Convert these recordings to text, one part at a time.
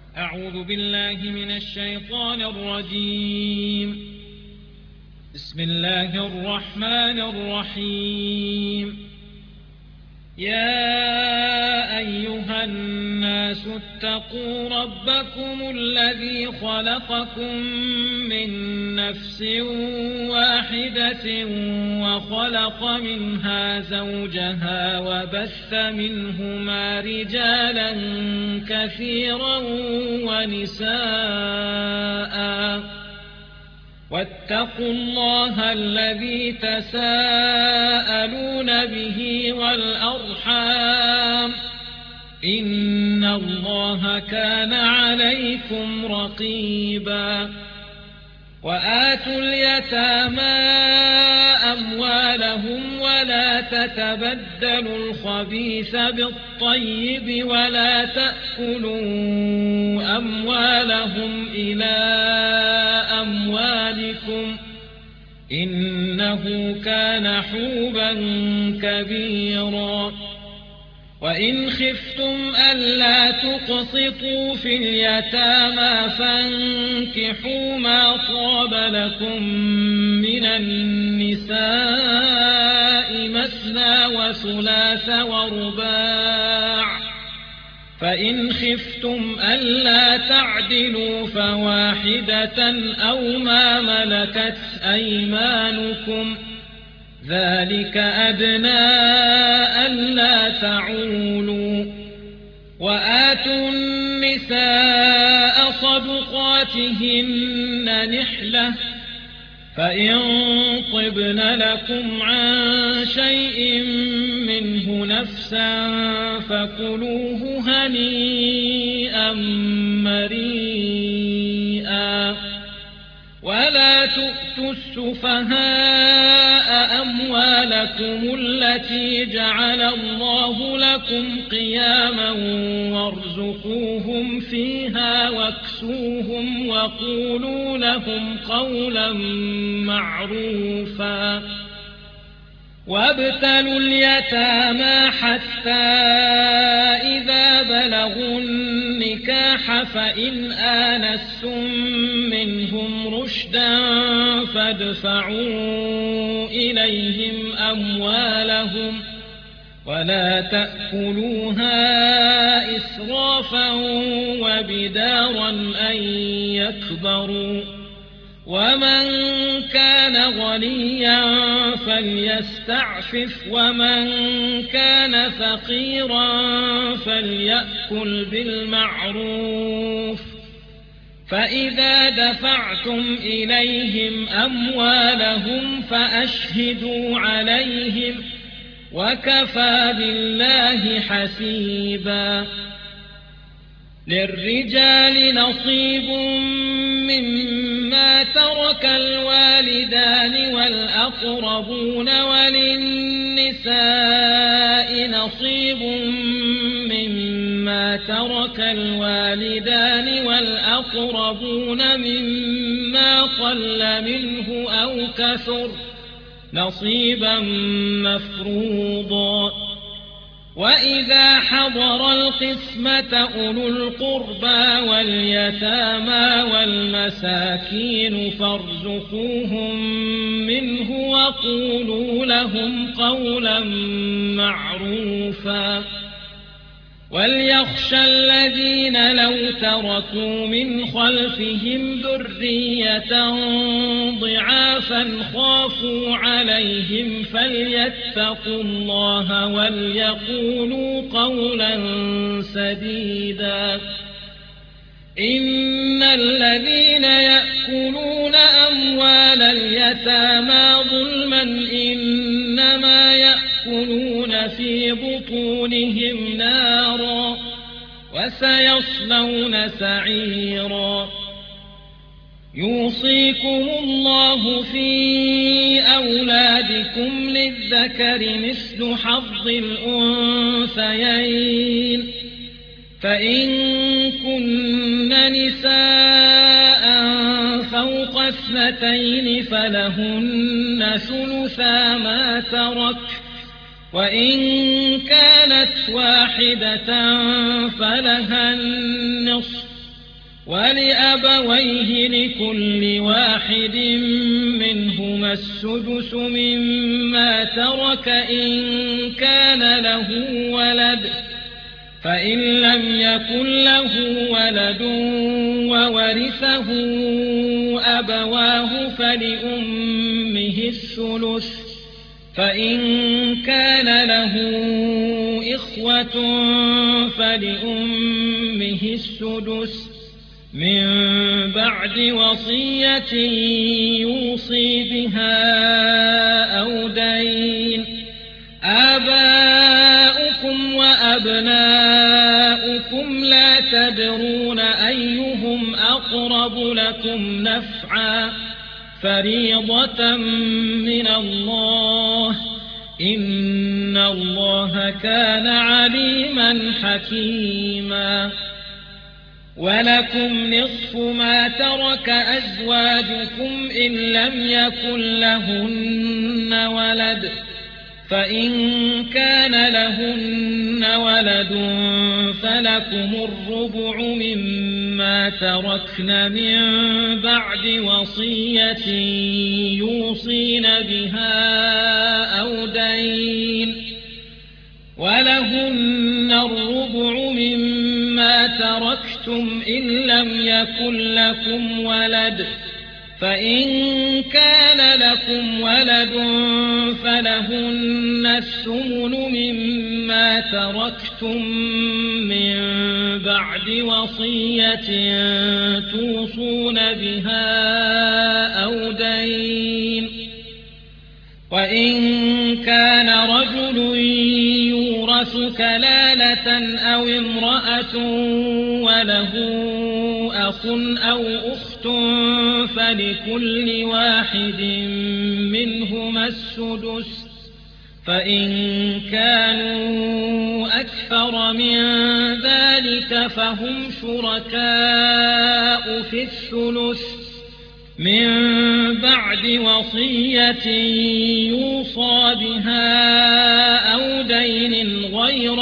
أعوذ بالله من الشيطان الرجيم. بسم الله الرحمن الرحيم. يا أيها الناس اتقوا ربكم الذي خلقكم من نفس واحدة وخلق منها زوجها وبث منهما رجالا كثيرا ونساء واتقوا الله الذي تساءلون به والأرحام إن الله كان عليكم رقيبا. وآتوا اليتامى أموالهم ولا تتبدلوا الخبيث بالطيب ولا تأكلوا أموالهم إلى أموالكم إنه كان حوبا كبيرا. وإن خفتم ألا تقسطوا في اليتامى فانكحوا ما طاب لكم من النساء مثنى وثلاث ورباع، فإن خفتم ألا تعدلوا فواحدة أو ما ملكت أيمانكم ذلك أدنى ألا تعولوا. وآتوا النساء صدقاتهن نحلة، فإن طبن لكم عن شيء منه نفسا فكلوه هنيئا مريئا. ولا تؤتوا السفهاء أموالكم التي جعل الله لكم قياما وارزقوهم فيها واكسوهم وقولوا لهم قولا معروفا. وابتلوا اليتامى حتى إذا بلغوا النكاح فإن آنستم منهم رشدا فادفعوا إليهم أموالهم ولا تأكلوها إسرافا وبدارا أن يكبروا. ومن كان غنيا فليستعفف ومن كان فقيرا فليأكل بالمعروف. فإذا دفعتم إليهم أموالهم فأشهدوا عليهم وكفى بالله حسيبا. للرجال نصيب مما ترك الوالدان والأقربون وللنساء نصيب مما ترك الوالدان والأقربون مما قل منه أو كثر نصيبا مفروضا. وإذا حضر القسمة أولو القربى واليتامى والمساكين فارزقوهم منه وقولوا لهم قولا معروفا. وليخشى الذين لو تركوا من خلفهم ذرية ضعافا خافوا عليهم فليتقوا الله وليقولوا قولا سديدا. إن الذين يأكلون أموال اليتامى ظلما إنما يأكلون في بطونهم نارا وسيصلون سعيرا. يوصيكم الله في أولادكم للذكر مثل حظ الأنثيين، فإن كن نساء فوق 2 فلهن ثلثا ما ترك، وإن كانت واحدة فلها النصف، ولأبويه لكل واحد منهما السدس مما ترك إن كان له ولد، فإن لم يكن له ولد وورثه أبواه فلأمه الثلث، فإن كان له إخوة فلأمه السدس من بعد وصية يوصي بها أو دين. آباؤكم وأبناؤكم لا تدرون أيهم أقرب لكم نفعا، فريضة من الله، إن الله كان عليما حكيما. ولكم نصف ما ترك أزواجكم إن لم يكن لهن ولد، فإن كان لهن ولد فلكم الربع مما تركن من بعد وصية يوصين بها أو دين. ولهن الربع مما تركتم إن لم يكن لكم ولد، فإن كان لكم ولد فلهن الثمن مما تركتم من بعد وصية توصون بها أو دين. وإن كان رجل يورث كلالة أو امرأة وله أخ أو أخت فلكل واحد منهما السدس، فإن كانوا أكثر من ذلك فهم شركاء في الثلث من بعد وصية يوصى بها أو دين غير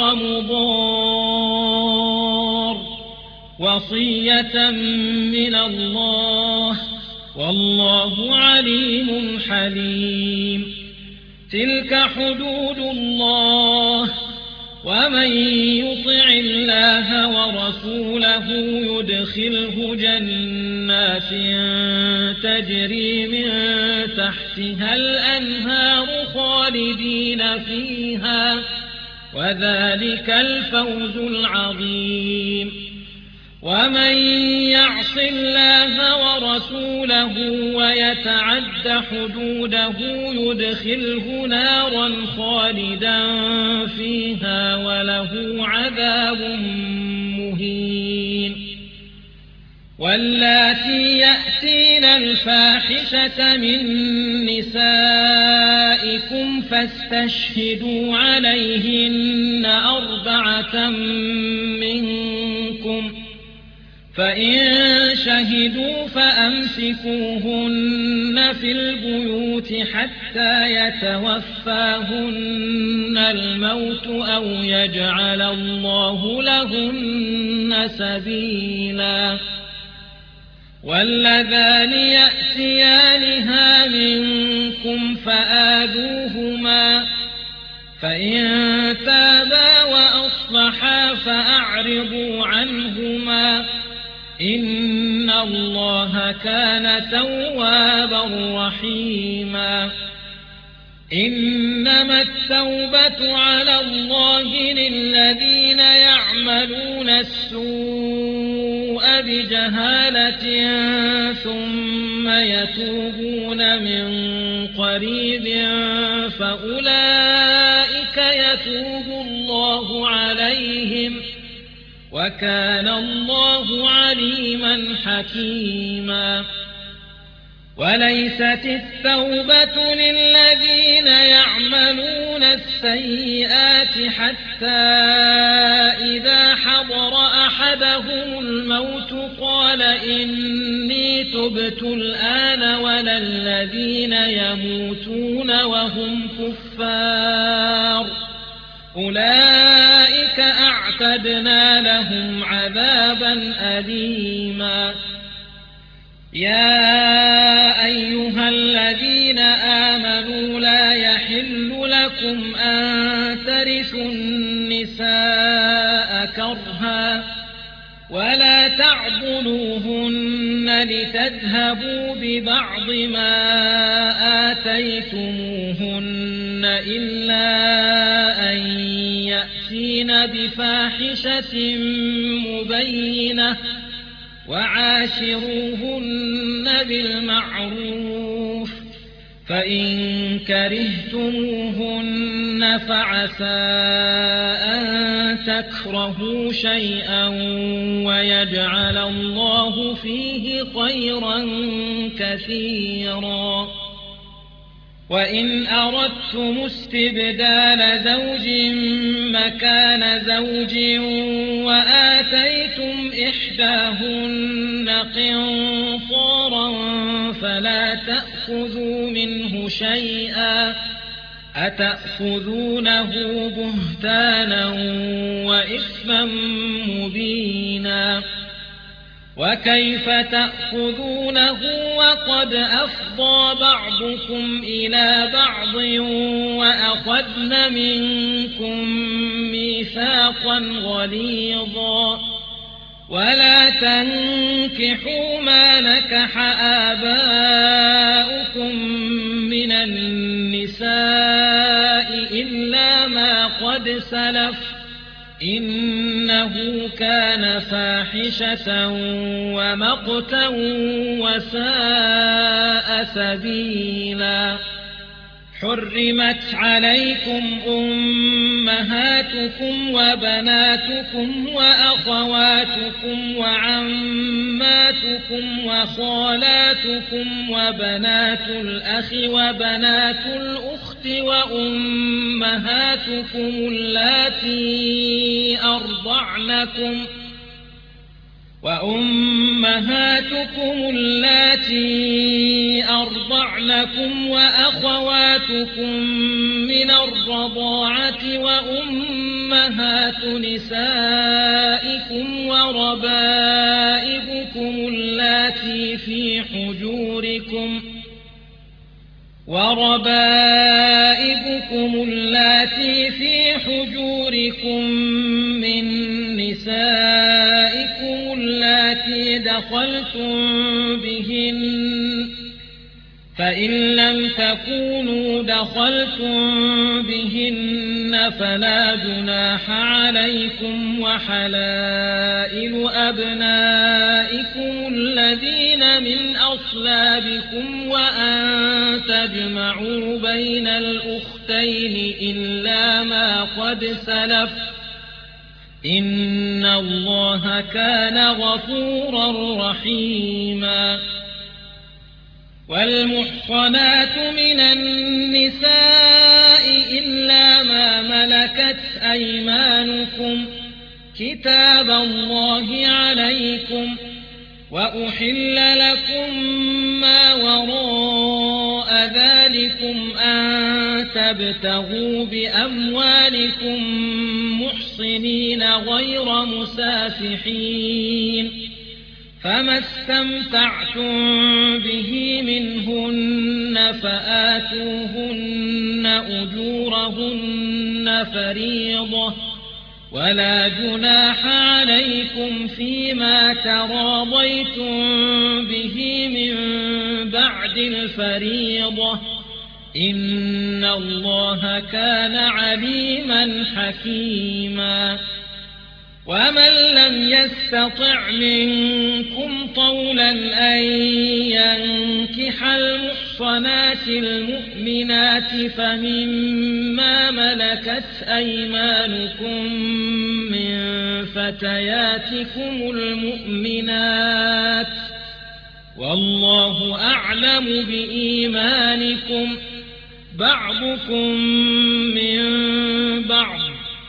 مضار، وصية من الله، والله عليم حليم. تلك حدود الله، ومن يطع الله ورسوله يدخله جنات تجري من تحتها الأنهار خالدين فيها، وذلك الفوز العظيم. ومن يعص الله ورسوله ويتعد حدوده يدخله نارا خالدا فيها وله عذاب مهين. واللاتي يأتين الفاحشة من نسائكم فاستشهدوا عليهن 4 منكم، فإن شهدوا فأمسكوهن في البيوت حتى يتوفاهن الموت أو يجعل الله لهن سبيلا. واللذان يأتيانها منكم فآذوهما، فإن تابا وأصلحا فأعرضوا عنهما، إن الله كان توابا رحيما. إنما التوبة على الله للذين يعملون السوء بجهالة ثم يتوبون من قريب فأولئك يتوب الله عليهم، وكان الله عليما حكيما. وليست التوبة للذين يعملون السيئات حتى إذا حضر أحدهم الموت قال إني تبت الآن، ولا الذين يموتون وهم كفار أولئك أعتدنا وأعتدنا لهم عذابا أليما. يا أيها الذين آمنوا لا يحل لكم أن ترثوا النساء كرها ولا تعضلوهن لتذهبوا ببعض ما آتيتموهن إلا أن يأتين بفاحشة مبينة وعاشروهن بالمعروف فإن كرهتموهن فعسى أن تكرهوا شيئا ويجعل الله فيه خيرا كثيرا. وإن أردتم استبدال زوج مكان زوج وآتيتم إحداهن قنطارا فلا تأخذوا منه شيئا أتأخذونه بهتانا وإثما مبينا. وكيف تأخذونه وقد أفضى بعضكم إلى بعض وأخذن منكم ميثاقا غليظا. ولا تنكحوا ما نكح آباؤكم من النساء إلا ما قد سلف إنه كان فاحشة ومقتا وساء سبيلا. حرمت عليكم أمهاتكم وبناتكم وأخواتكم وعماتكم وخالاتكم وبنات الأخ وبنات الأخت وأمهاتكم اللاتي أرضعنكم وأخواتكم من الرضاعة وأمهات نسائكم وربائبكم اللاتي في حجوركم من نسائكم اللاتي دخلتم بهن فإن لم تكونوا دخلتم بهن فلا جناح عليكم وحلائل أبنائكم الذين من أصلابكم وأن تجمعوا بين الأختين إلا ما قد سلف إن الله كان غفورا رحيما. والمحصنات من النساء إلا ما ملكت أيمانكم كتاب الله عليكم وأحل لكم ما وراء ذلكم أن تبتغوا بأموالكم محصنين غير مسافحين فما استمتعتم به منهن فآتوهن أجورهن فريضة ولا جناح عليكم فيما تراضيتم به من بعد الفريضة إن الله كان عليما حكيما. ومن لم يستطع منكم طولا أن ينكح المحصنات المؤمنات فمما ملكت أيمانكم من فتياتكم المؤمنات والله أعلم بإيمانكم بعضكم من بعض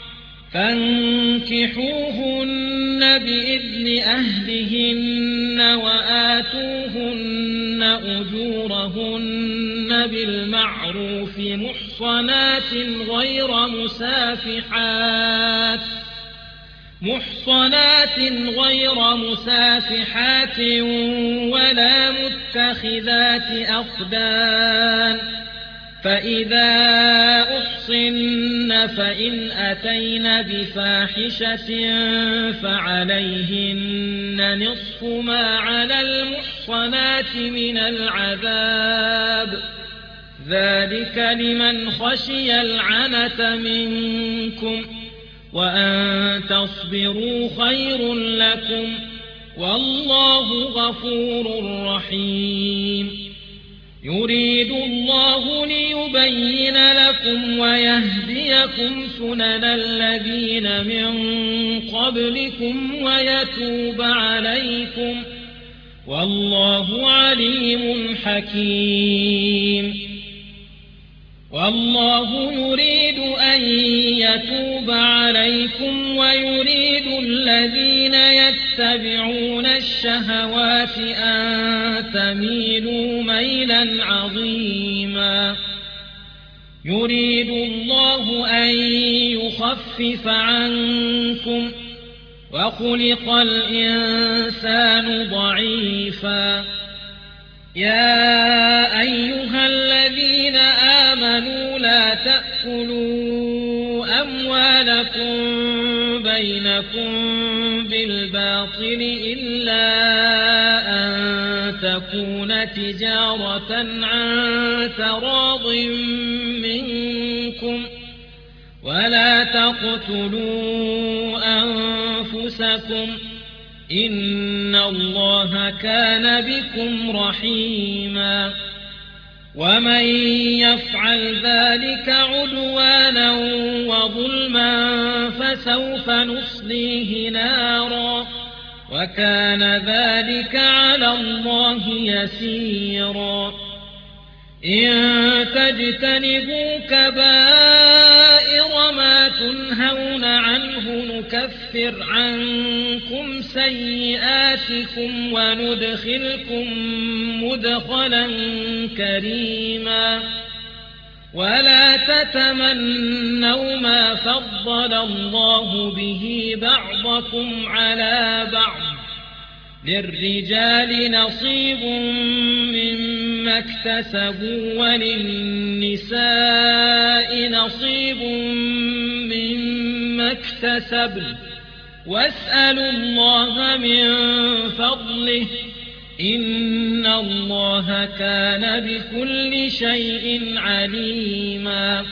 فانكحوهن بإذن أهلهن وآتوهن أجورهن بالمعروف محصنات محصنات غير مسافحات ولا متخذات أخدان فإذا أحصن فإن أتين بفاحشة فعليهن نصف ما على المحصنات من العذاب ذلك لمن خشي العنة منكم وأن تصبروا خير لكم والله غفور رحيم يريد الله ليبين لكم ويهديكم سنن الذين من قبلكم ويتوب عليكم والله عليم حكيم والله يريد أن يتوب عليكم ويريد الذين يتبعون الشهوات أن تميلوا ميلا عظيما يريد الله أن يخفف عنكم وخلق الإنسان ضعيفا يا أيها الذين آمنوا لا تأكلوا أموالكم بينكم بالباطل إلا أن تكون تجارة عن تراض منكم ولا تقتلوا أنفسكم إن الله كان بكم رحيما ومن يفعل ذلك عدوانا وظلما فسوف نصليه نارا وكان ذلك على الله يسيرا إن تجتنبوا كبائر ما تنهون عنه نكفر عنكم سيئاتكم وندخلكم مدخلا كريما ولا تتمنوا ما فضل الله به بعضكم على بعض للرجال نصيب مما اكتسبوا وللنساء نصيب مما اكتسبن واسألوا الله من فضله إن الله كان بكل شيء عليما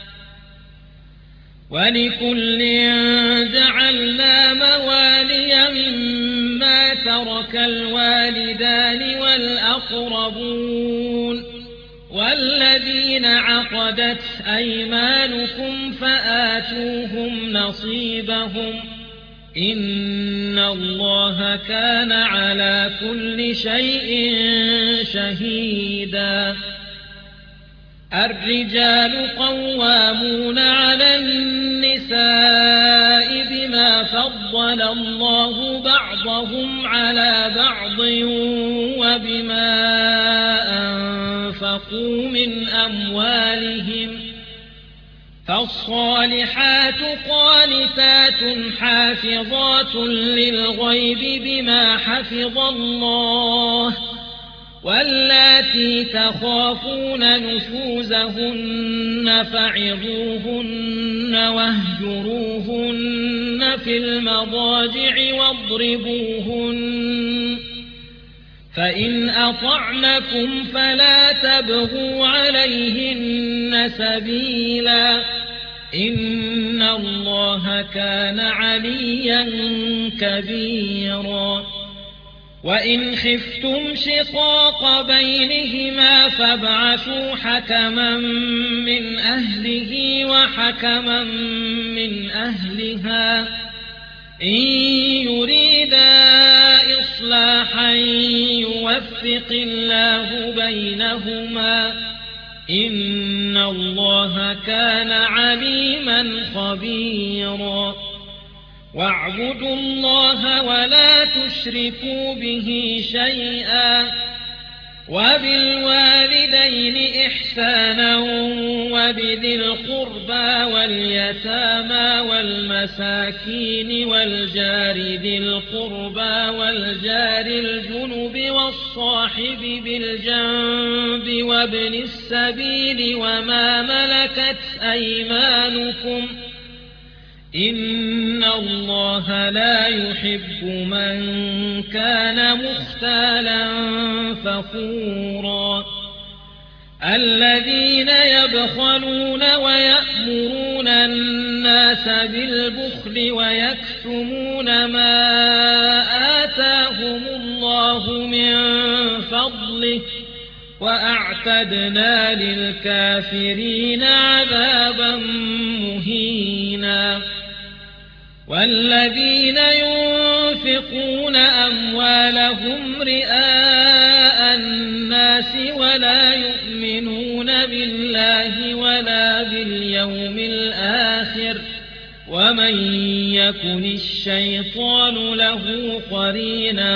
ولكل جعلنا موالي مما ترك الوالدان والأقربون والذين عقدت أيمانكم فآتوهم نصيبهم إن الله كان على كل شيء شهيدا الرجال قوامون على النساء بما فضل الله بعضهم على بعض وبما أنفقوا من أموالهم فالصالحات قانتات حافظات للغيب بما حفظ الله واللاتي تخافون نشوزهن فعظوهن واهجروهن في المضاجع واضربوهن فإن أطعنكم فلا تبغوا عليهن سبيلا إن الله كان عليا كبيرا وإن خفتم شقاق بينهما فابعثوا حكما من أهله وحكما من أهلها إن يريدا إصلاحا يوفق الله بينهما إن الله كان عليما خبيرا واعبدوا الله ولا تشركوا به شيئا وبالوالدين إحسانا وبذي القربى واليتامى والمساكين والجار ذي القربى والجار الجنب والصاحب بالجنب وابن السبيل وما ملكت أيمانكم إن الله لا يحب من كان مختالا فخورا الذين يبخلون ويأمرون الناس بالبخل ويكتمون ما آتاهم الله من فضله وأعتدنا للكافرين عذابا مهينا والذين ينفقون أموالهم رئاء الناس ولا يؤمنون بالله ولا باليوم الآخر ومن يكن الشيطان له قرينا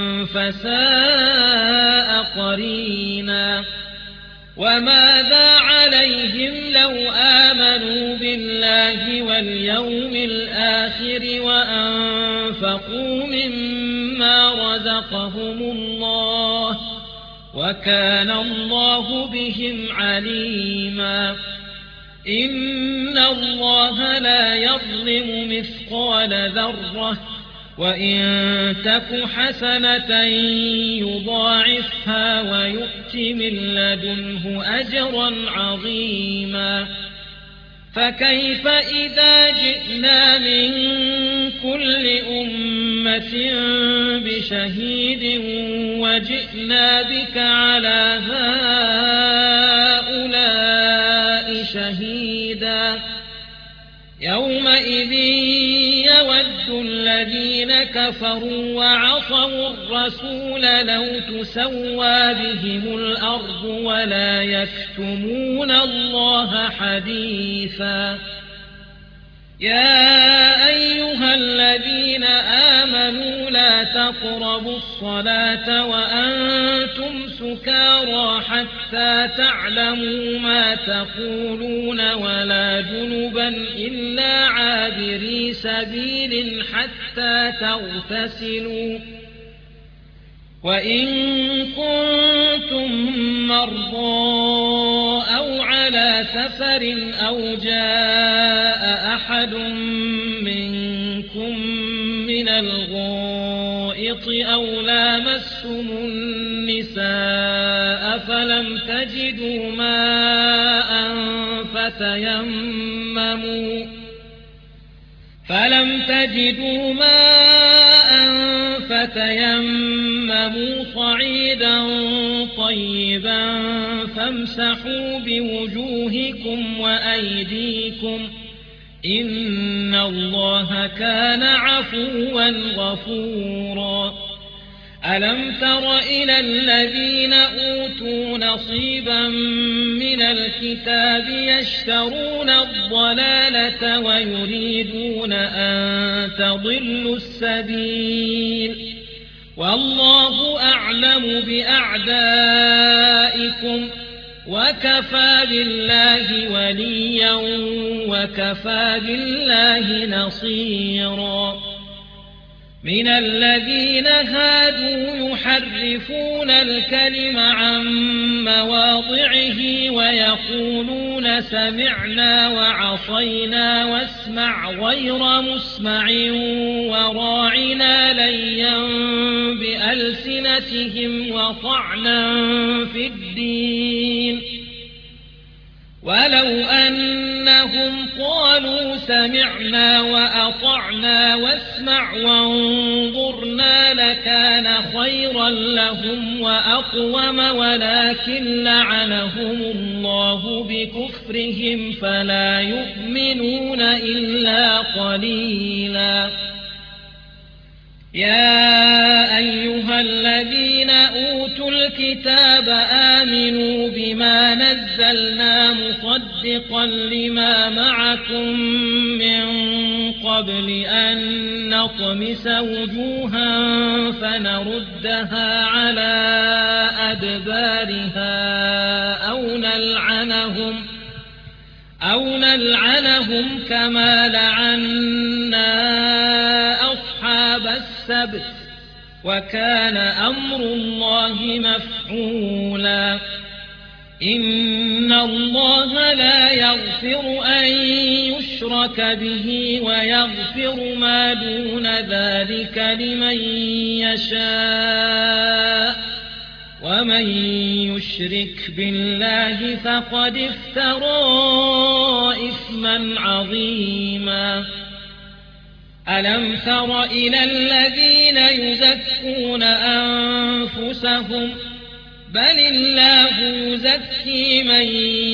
فساء قرينا وماذا عليهم لو آمنوا بالله واليوم الآخر وأنفقوا مما رزقهم الله وكان الله بهم عليما إن الله لا يظلم مثقال ذرة وإن تك حسنة يضاعفها ويؤت من لدنه أجرا عظيما فكيف إذا جئنا من كل أمة بشهيد وجئنا بك على هؤلاء شهيدا يومئذ يود الذين كفروا وعصوا الرسول لو تسوى بهم الأرض ولا يكتمون الله حديثا يا أيها الذين آمنوا لا تقربوا الصلاة وأنتم سكارى حتى تعلموا ما تقولون ولا جنبا إلا عابري سبيل حتى تغتسلوا وإن كنتم مرضى أو على سفر أو جاء أحد منكم من الغائط أو لامستم النساء فلم تجدوا ماء فتيمموا صعيدا طيبا فامسحوا بوجوهكم وأيديكم إن الله كان عفوا غفورا ألم تر إلى الذين أوتوا نصيبا من الكتاب يشترون الضلالة ويريدون أن تضلوا السبيل والله أعلم بأعدائكم وكفى بالله وليا وكفى بالله نصيرا من الذين هادوا يحرفون الكلم عن مواضعه ويقولون سمعنا وعصينا واسمع غير مسمع وراعنا ليا بألسنتهم وطعنا في الدين ولو أنهم قالوا سمعنا وأطعنا واسمع وانظرنا لكان خيرا لهم وأقوم ولكن لعنهم الله بكفرهم فلا يؤمنون إلا قليلا يا أيها الذين أوتوا الكتاب آمنوا بما نزلنا مصدقا لما معكم من قبل أن نطمس وجوها فنردها على أدبارها أو نلعنهم كما لعنا أصحاب السبت وكان أمر الله مفعولا إن الله لا يغفر أن يشرك به ويغفر ما دون ذلك لمن يشاء ومن يشرك بالله فقد افترى إثما عظيما ألم تر إلى الذين يزكون أنفسهم بل الله يزكي من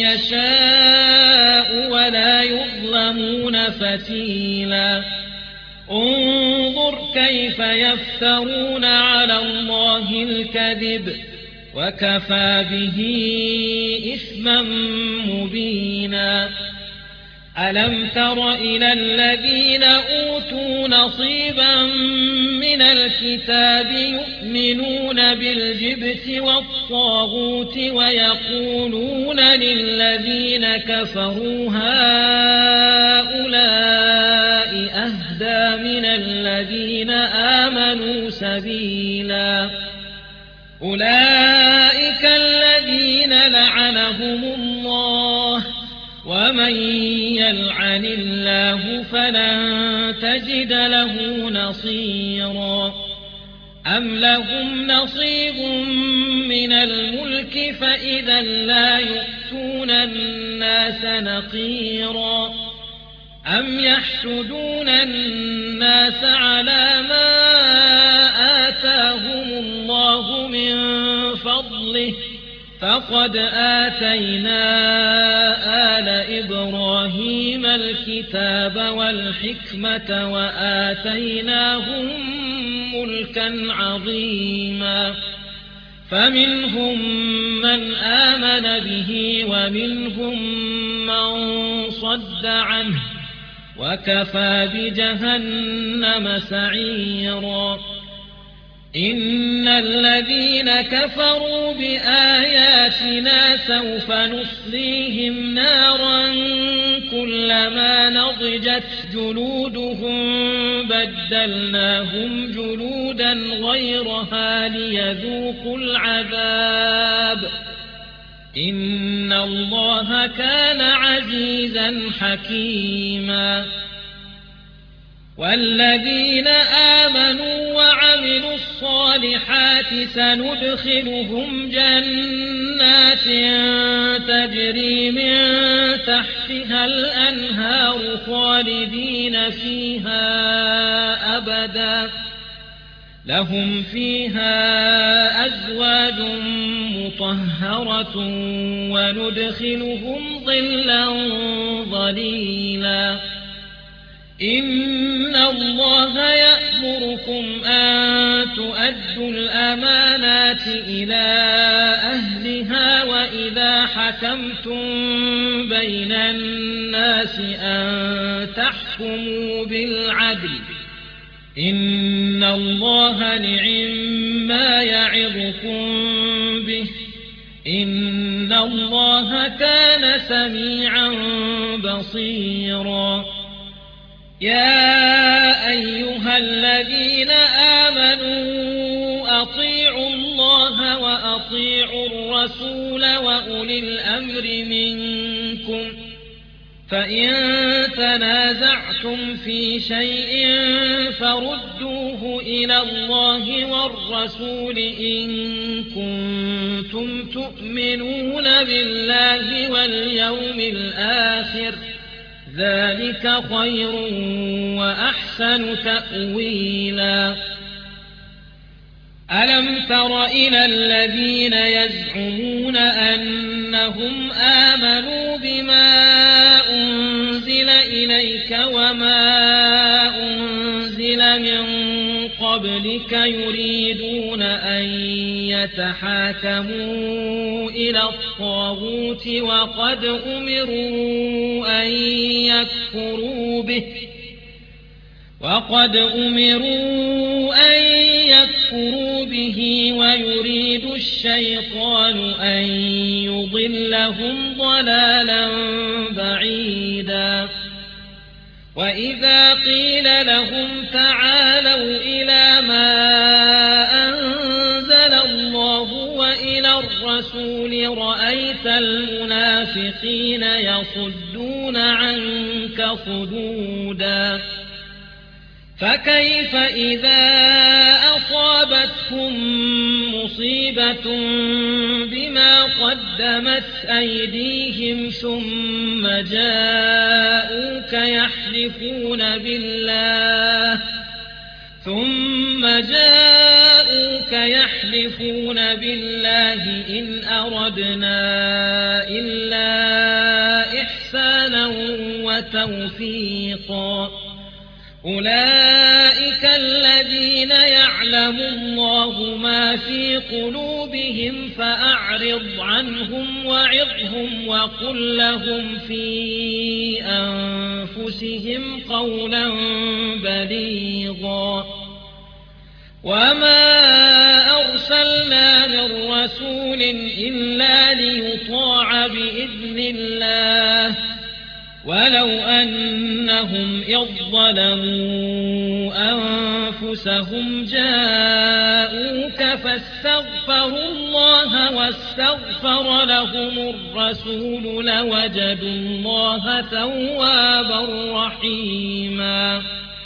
يشاء ولا يظلمون فتيلا انظر كيف يفترون على الله الكذب وكفى به إثما مبينا ألم تر إلى الذين أوتوا نصيبا من الكتاب يؤمنون بالجبت والطاغوت ويقولون للذين كفروا هؤلاء أهدى من الذين آمنوا سبيلا أولئك الذين لعنهم الله ومن يلعن الله فلن تجد له نصيرا أم لهم نصيب من الملك فإذا لا يؤتون الناس نقيرا أم يحسدون الناس على ما آتاهم الله من فضله فقد آتينا آل إبراهيم الكتاب والحكمة وآتيناهم ملكا عظيما فمنهم من آمن به ومنهم من صد عنه وكفى بجهنم سعيرا إن الذين كفروا بآياتنا سوف نصليهم نارا كلما نضجت جلودهم بدلناهم جلودا غيرها ليذوقوا العذاب إن الله كان عزيزا حكيما والذين آمنوا وعملوا الصالحات سندخلهم جنات تجري من تحتها الأنهار خالدين فيها أبدا لهم فيها أزواج مطهرة وندخلهم ظلا ظليلا إن الله يأمركم أن تؤدوا الأمانات إلى أهلها وإذا حكمتم بين الناس أن تحكموا بالعدل إن الله نعم يعظكم به إن الله كان سميعا بصيرا يا أيها الذين آمنوا أطيعوا الله وأطيعوا الرسول وأولي الأمر منكم فإن تنازعتم في شيء فردوه إلى الله والرسول إن كنتم تؤمنون بالله واليوم الآخر ذلك خير وأحسن تأويلا ألم تر إلى الذين يزعمون أنهم آمنوا بما أنزل إليك وما أنزل من قبلك يريدون أن يتحاكموا إلى الطاغوت وقد أمروا أن يكفروا به وقد أمروا أن يكفروا به ويريد الشيطان أن يضلهم ضلالا بعيدا وإذا قيل لهم تعالوا إلى ما أنزل الله وإلى الرسول رأيت المنافقين يصدون عنك صدودا فكيف إذا أصابتهم مصيبة بما قدمت أيديهم ثم جاءوك يحلفون بالله إن أردنا إلا إحسانا وتوفيقا أولئك الذين يعلم الله ما في قلوبهم فأعرض عنهم وعظهم وقل لهم في أنفسهم قولا بليغا وما أرسلنا من رسول إلا ليطاع بإذن الله ولو أنهم إذ ظلموا أنفسهم جاءوك فاستغفروا الله واستغفر لهم الرسول لوجدوا الله توابا رحيما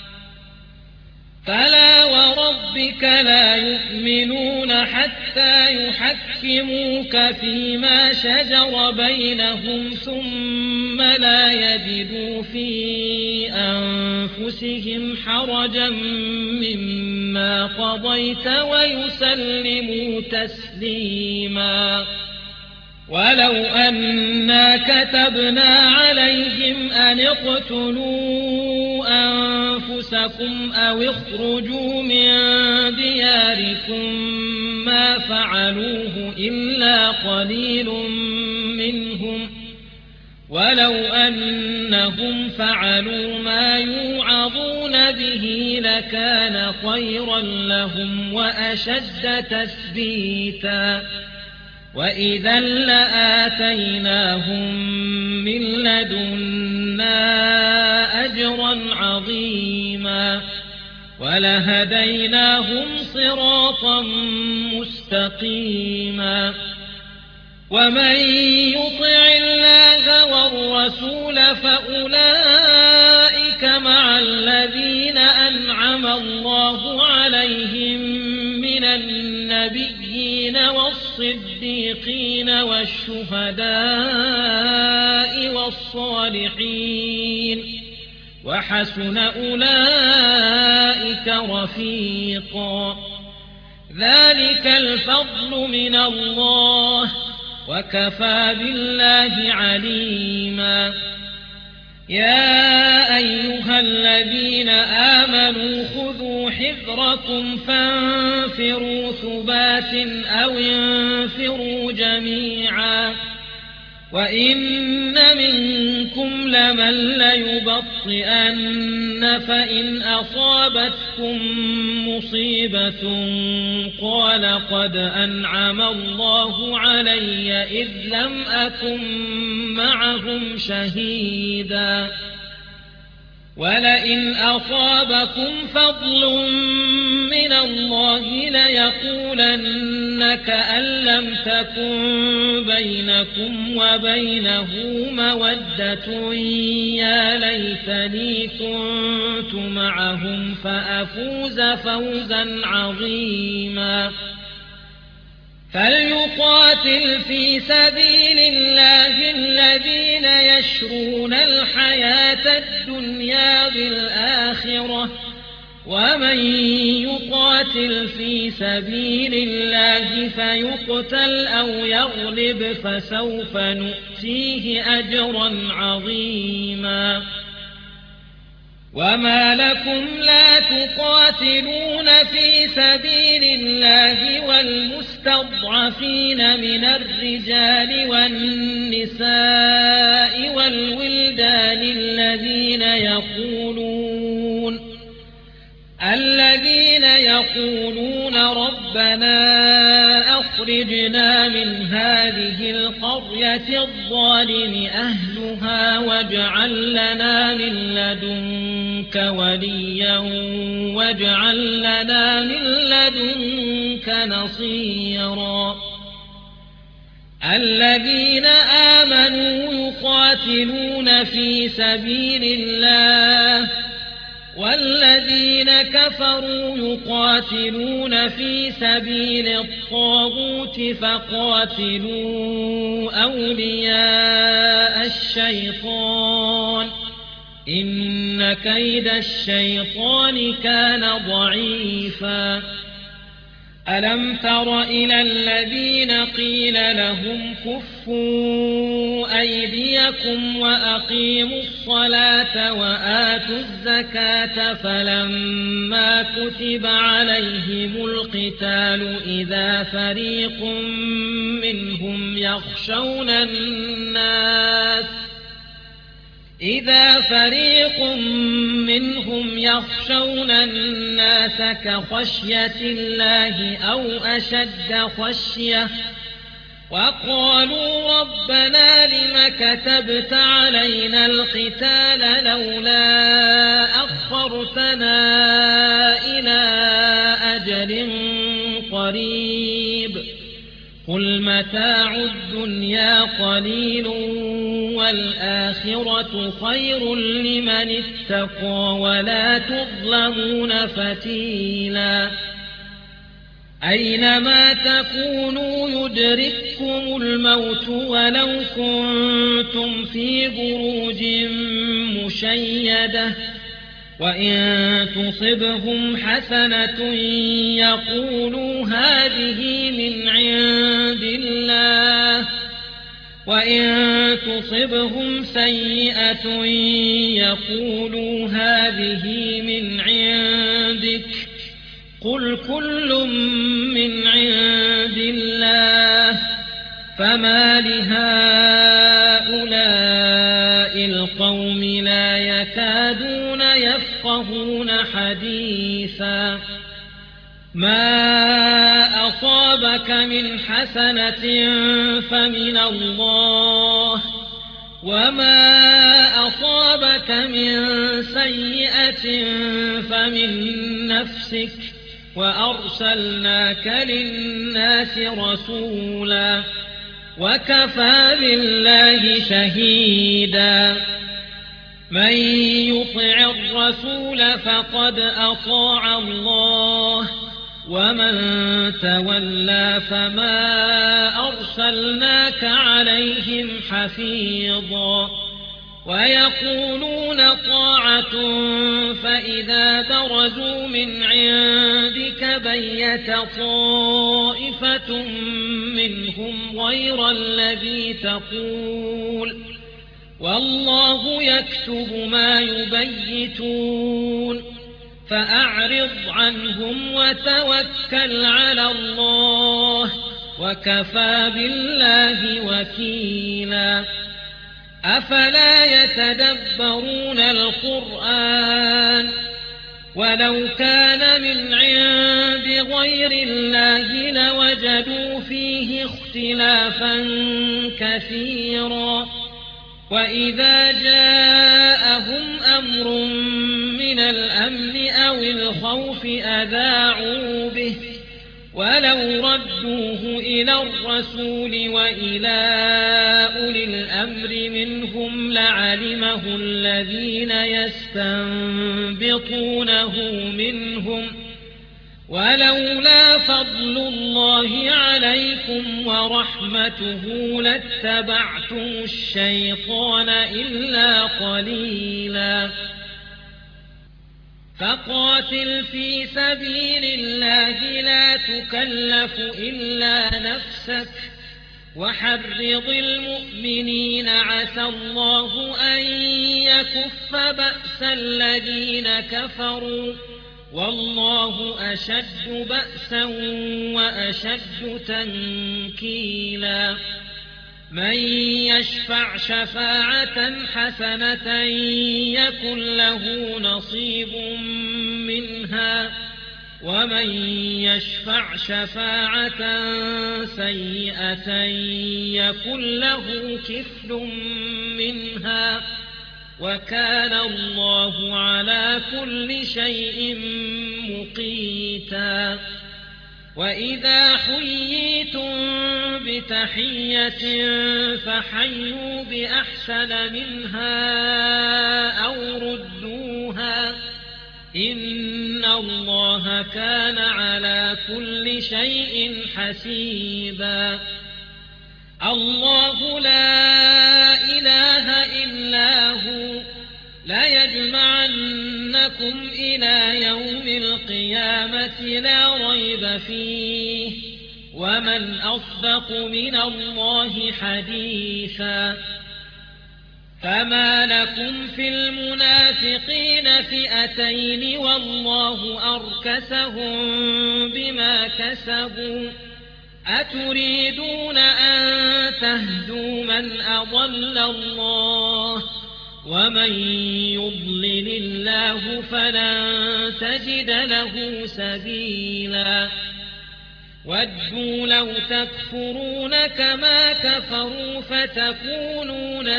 فلا وربك لا يؤمنون حتى يحكموك فيما شجر بينهم ثم لا يجدوا في أنفسهم حرجا مما قضيت ويسلموا تسليما ولو أنا كتبنا عليهم أن اقتلوا أنفسكم أو اخرجوا من دياركم ما فعلوه إلا قليل منهم ولو أنهم فعلوا ما يوعظون به لكان خيرا لهم وأشد تثبيتا وإذا لآتيناهم من لدنا أجرا عظيما ولهديناهم صراطا مستقيما ومن يطع الله والرسول فأولئك مع الذين أنعم الله عليهم من النبيين والصديقين والشهداء والصالحين وحسن أولئك رفيقا ذلك الفضل من الله وكفى بالله عليما يا أيها الذين آمنوا خذوا حذركم فانفروا ثبات أو انفروا جميعا وإن منكم لمن ليبطئن فإن أصابتكم مصيبة قال قد أنعم الله علي إذ لم أكن معهم شهيدا ولئن أصابكم فضل من الله ليقولن كأن لم تكن بينكم وبينه مودة يا ليتني كنت معهم فأفوز فوزا عظيما فليقاتل في سبيل الله الذين يشرون الحياة الدنيا بالآخرة ومن يقاتل في سبيل الله فيقتل أو يغلب فسوف نؤتيه أجرا عظيما وما لكم لا تقاتلون في سبيل الله والمستضعفين من الرجال والنساء والولدان يقولون ربنا أخرجنا من هذه القرية الظالم أهلها واجعل لنا من لدنك وليا واجعل لنا من لدنك نصيرا الذين آمنوا يقاتلون في سبيل الله والذين كفروا يقاتلون في سبيل الطاغوت فقاتلوا أولياء الشيطان إن كيد الشيطان كان ضعيفا ألم تر إلى الذين قيل لهم كفوا أيديكم وأقيموا الصلاة وآتوا الزكاة فلما كتب عليهم القتال إذا فريق منهم يخشون الناس كخشية الله أو أشد خشية وقالوا ربنا لم كتبت علينا القتال لولا أخرتنا إلى أجل قريب قل متاع الدنيا قليل والآخرة خير لمن اتقى ولا تظلمون فتيلا أينما تكونوا يدرككم الموت ولو كنتم في بروج مشيدة وإن تصبهم حسنة يقولوا هذه من عند الله وإن تصبهم سيئة يقولوا هذه من عندك قل كل من عند الله فما لهؤلاء القوم لا يكادون يفقهون حديثا ما أصابك من حسنة فمن الله وما أصابك من سيئة فمن نفسك وأرسلناك للناس رسولا وكفى بالله شهيدا من يطع الرسول فقد أطاع الله ومن تولى فما أرسلناك عليهم حفيظا ويقولون طاعة فإذا برزوا من عندك بيت طائفة منهم غير الذي تقول والله يكتب ما يبيتون فأعرض عنهم وتوكل على الله وكفى بالله وكيلا أفلا يتدبرون القرآن ولو كان من عند غير الله لوجدوا فيه اختلافا كثيرا وإذا جاءهم أمر من الأمن أو الخوف أذاعوا به ولو ردوه إلى الرسول وإلى أولي الأمر منهم لعلمه الذين يستنبطونه منهم ولولا فضل الله عليكم ورحمته لاتبعتم الشيطان إلا قليلا فقاتل في سبيل الله لا تكلف إلا نفسك وحرض المؤمنين عسى الله أن يكف بأس الذين كفروا والله أشد بأسا وأشد تنكيلا من يشفع شفاعة حسنة يكن له نصيب منها ومن يشفع شفاعة سيئة يكن له كفل منها وكان الله على كل شيء مقيتا. وإذا حييتم بتحية فحيوا بأحسن منها أو ردوها إن الله كان على كل شيء حسيبا. الله لا إله إلا هو لا يجمعنكم إلى يوم القيامة لا ريب فيه ومن أصدق من الله حديثا. فما لكم في المنافقين فئتين والله أركسهم بما كسبوا أتريدون أن تهدوا من أضل الله ومن يضلل الله فلن تجد له سبيلا. ودوا لو تكفرون كما كفروا فتكونون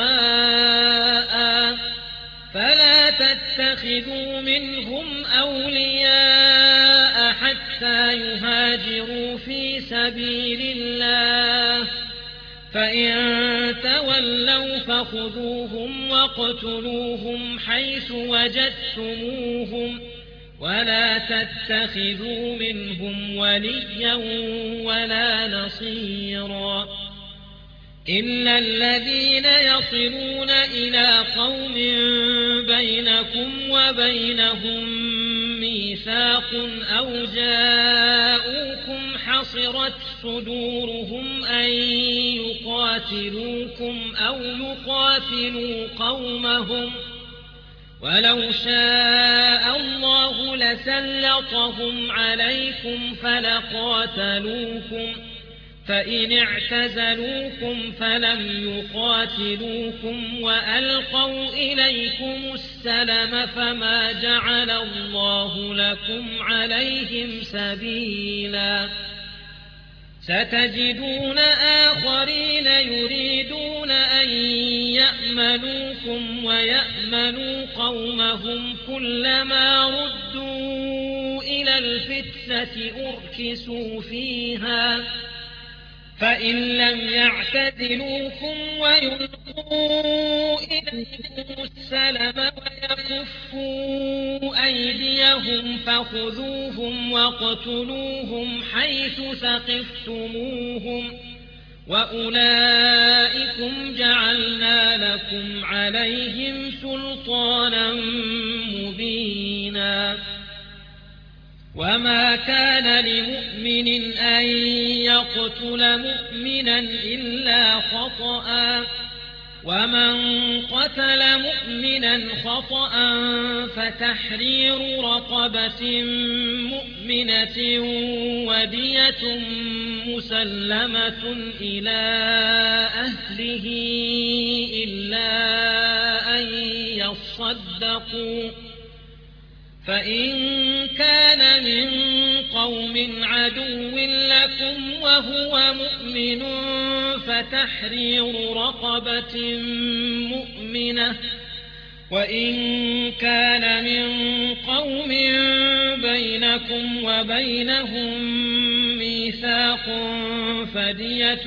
سواء فلا تتخذوا منهم أولياء حتى يهاجروا في سبيل الله فإن تولوا فخذوهم واقتلوهم حيث وجدتموهم ولا تتخذوا منهم وليا ولا نصيرا إلا الذين يصلون إلى قوم بينكم وبينهم ميثاق أو جاءوكم حصرت صدورهم أن يقاتلوكم أو يقاتلوا قومهم ولو شاء الله لسلطهم عليكم فلقاتلوكم فإن اعتزلوكم فلم يقاتلوكم وألقوا إليكم السلم فما جعل الله لكم عليهم سبيلا. ستجدون آخرين يريدون أن يأمنوكم ويأمنوا قومهم كلما ردوا إلى الفتنة أركسوا فيها فإن لم يعتزلوكم ويلقوا إليكم السلم ويكفوا أيديهم فخذوهم واقتلوهم حيث ثقفتموهم وأولئكم جعلنا لكم عليهم سلطانا مبينا. وما كان لمؤمن أن يقتل مؤمنا إلا خطأ ومن قتل مؤمنا خطأ فتحرير رقبة مؤمنة ودية مسلمة إلى أهله إلا أن يصدقوا فإن كان من قوم عدو لكم وهو مؤمن فتحرير رقبة مؤمنة وإن كان من قوم بينكم وبينهم ميثاق فدية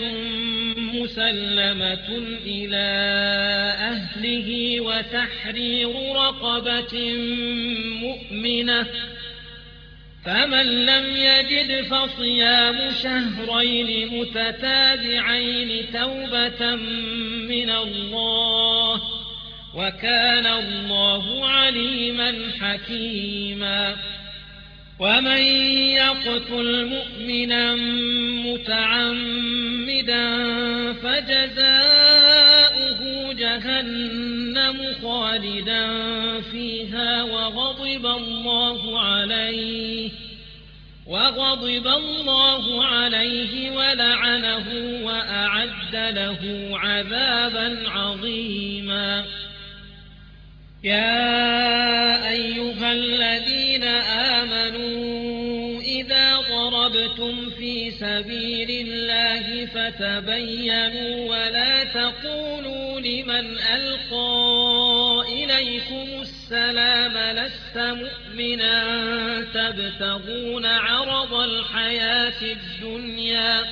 مسلمة إلى أهله وتحرير رقبة مؤمنة فمن لم يجد فصيام شهرين متتابعين توبة من الله وكان الله عليما حكيما. ومن يقتل مؤمنا متعمدا فجزاؤه جهنم خالدا فيها وغضب الله عليه ولعنه وأعد له عذابا عظيما. يا أيها الذين آمنوا ضربتم في سبيل الله فتبينوا ولا تقولوا لمن ألقى إليكم السلام لست مؤمنا تبتغون عرض الحياة الدنيا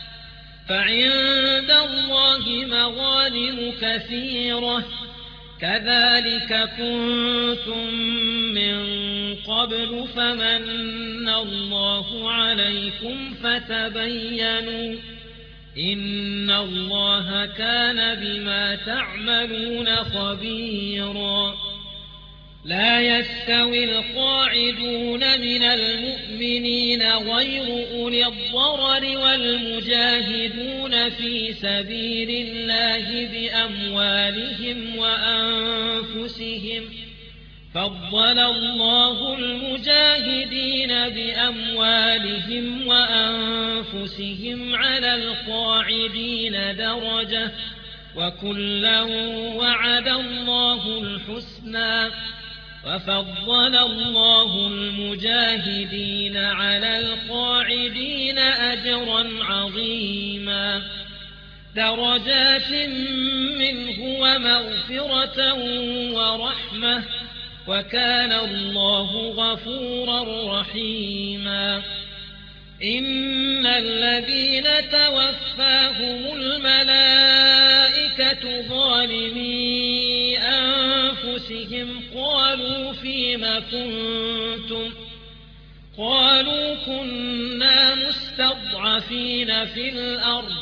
فعند الله مغانم كثيرة كذلك كنتم من قبل فمن الله عليكم فتبينوا إن الله كان بما تعملون خبيرا لا يستوي القاعدون من المؤمنين غير أولي الضرر والمجاهدون في سبيل الله بأموالهم وأنفسهم فضل الله المجاهدين بأموالهم وأنفسهم على القاعدين درجة وكلا وعد الله الحسنى وفضل الله المجاهدين على القاعدين أجرا عظيما درجات منه ومغفرة ورحمة وكان الله غفورا رحيما إن الذين توفاهم الملائكة ظالمي أنفسهم قالوا فيم كنتم قالوا كنا مستضعفين في الأرض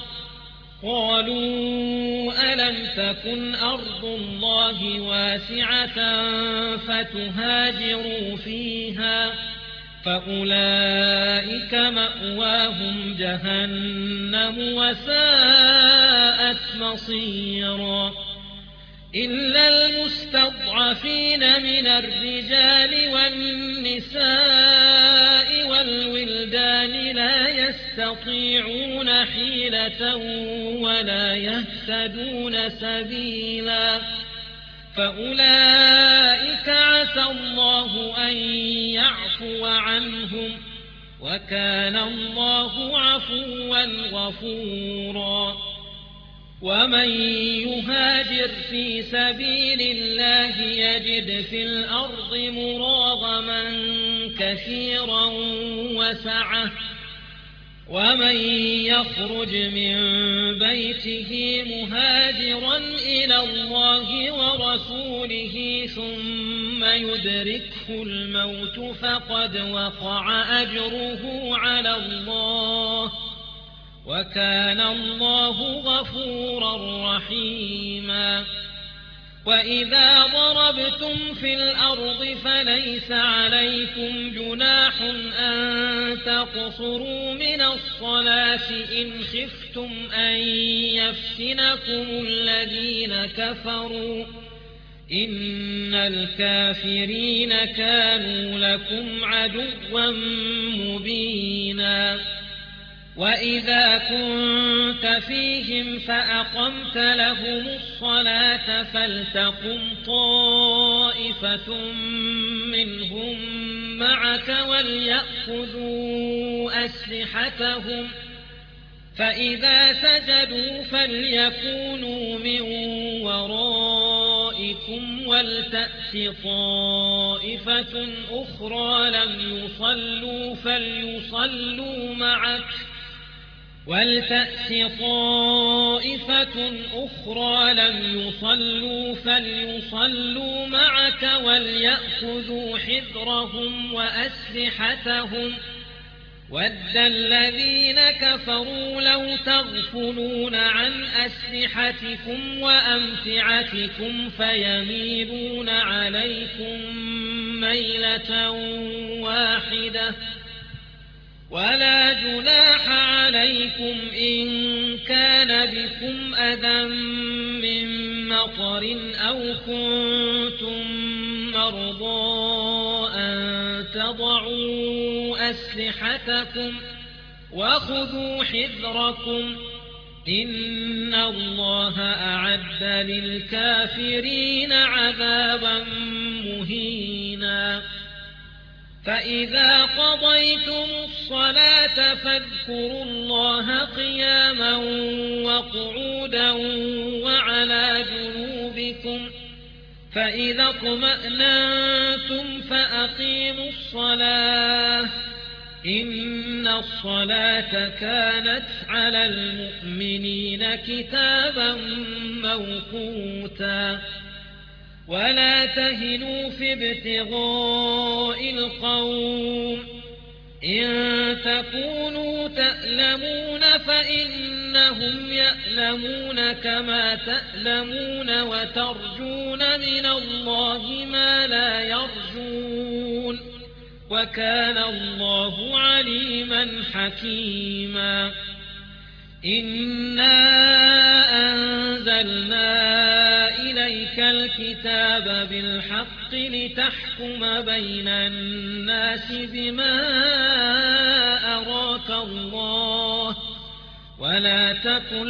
قالوا ألم تكن أرض الله واسعة فتهاجروا فيها فأولئك مأواهم جهنم وساءت مصيرا إلا المستضعفين من الرجال والنساء والولدان لا يستطيعون حيلة ولا يهتدون سبيلا فأولئك عسى الله أن يعفو عنهم وكان الله عفوا غفورا ومن يهاجر في سبيل الله يجد في الأرض مراغما كثيرا وسعة ومن يخرج من بيته مهاجرا إلى الله ورسوله ثم يدركه الموت فقد وقع أجره على الله وكان الله غفورا رحيما وإذا ضربتم في الأرض فليس عليكم جناح أن تقصروا من الصلاة إن خفتم أن يفتنكم الذين كفروا إن الكافرين كانوا لكم عدوا مبينا وإذا كنت فيهم فأقمت لهم الصلاة فلتقم طائفة منهم معك وليأخذوا أسلحتهم فإذا سجدوا فليكونوا من ورائكم ولتأت طائفة أخرى لم يصلوا فليصلوا معك ولتأت طائفة أخرى لم يصلوا فليصلوا معك وليأخذوا حذرهم وأسلحتهم ود الذين كفروا لو تغفلون عن أسلحتكم وأمتعتكم فيميلون عليكم ميلة واحدة ولا جناح عليكم إن كان بكم أذى من مطر أو كنتم مرضى أن تضعوا أسلحتكم وخذوا حذركم إن الله أعد للكافرين عذابا مهينا فإذا قضيتم الصلاة فاذكروا الله قياما وقعودا وعلى جنوبكم فإذا اطمأننتم فأقيموا الصلاة إن الصلاة كانت على المؤمنين كتابا موقوتا ولا تهنوا في ابتغاء القوم إن تكونوا تألمون فإنهم يألمون كما تألمون وترجون من الله ما لا يرجون وكان الله عليما حكيما إنا أنزلنا إليك الكتاب بالحق لتحكم بين الناس بما أراك الله ولا تكن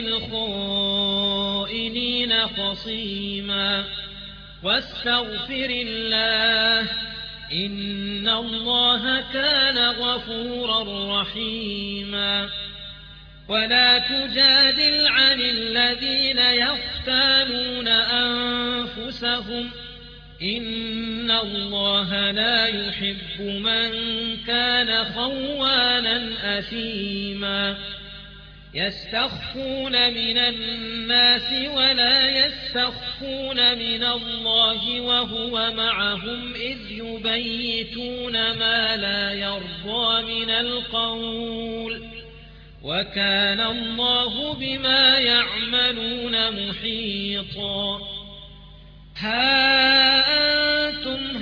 للخائنين خصيما واستغفر الله إن الله كان غفورا رحيما ولا تجادل عن الذين يختانون أنفسهم إن الله لا يحب من كان خوانا أثيما يستخفون من الناس ولا يستخفون من الله وهو معهم إذ يبيتون ما لا يرضى من القول وكان الله بما يعملون محيطا ها أنتم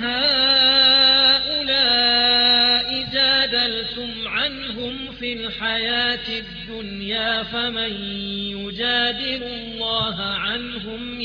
هؤلاء جادلتم عنهم في الحياة الدنيا فمن يجادل الله عنهم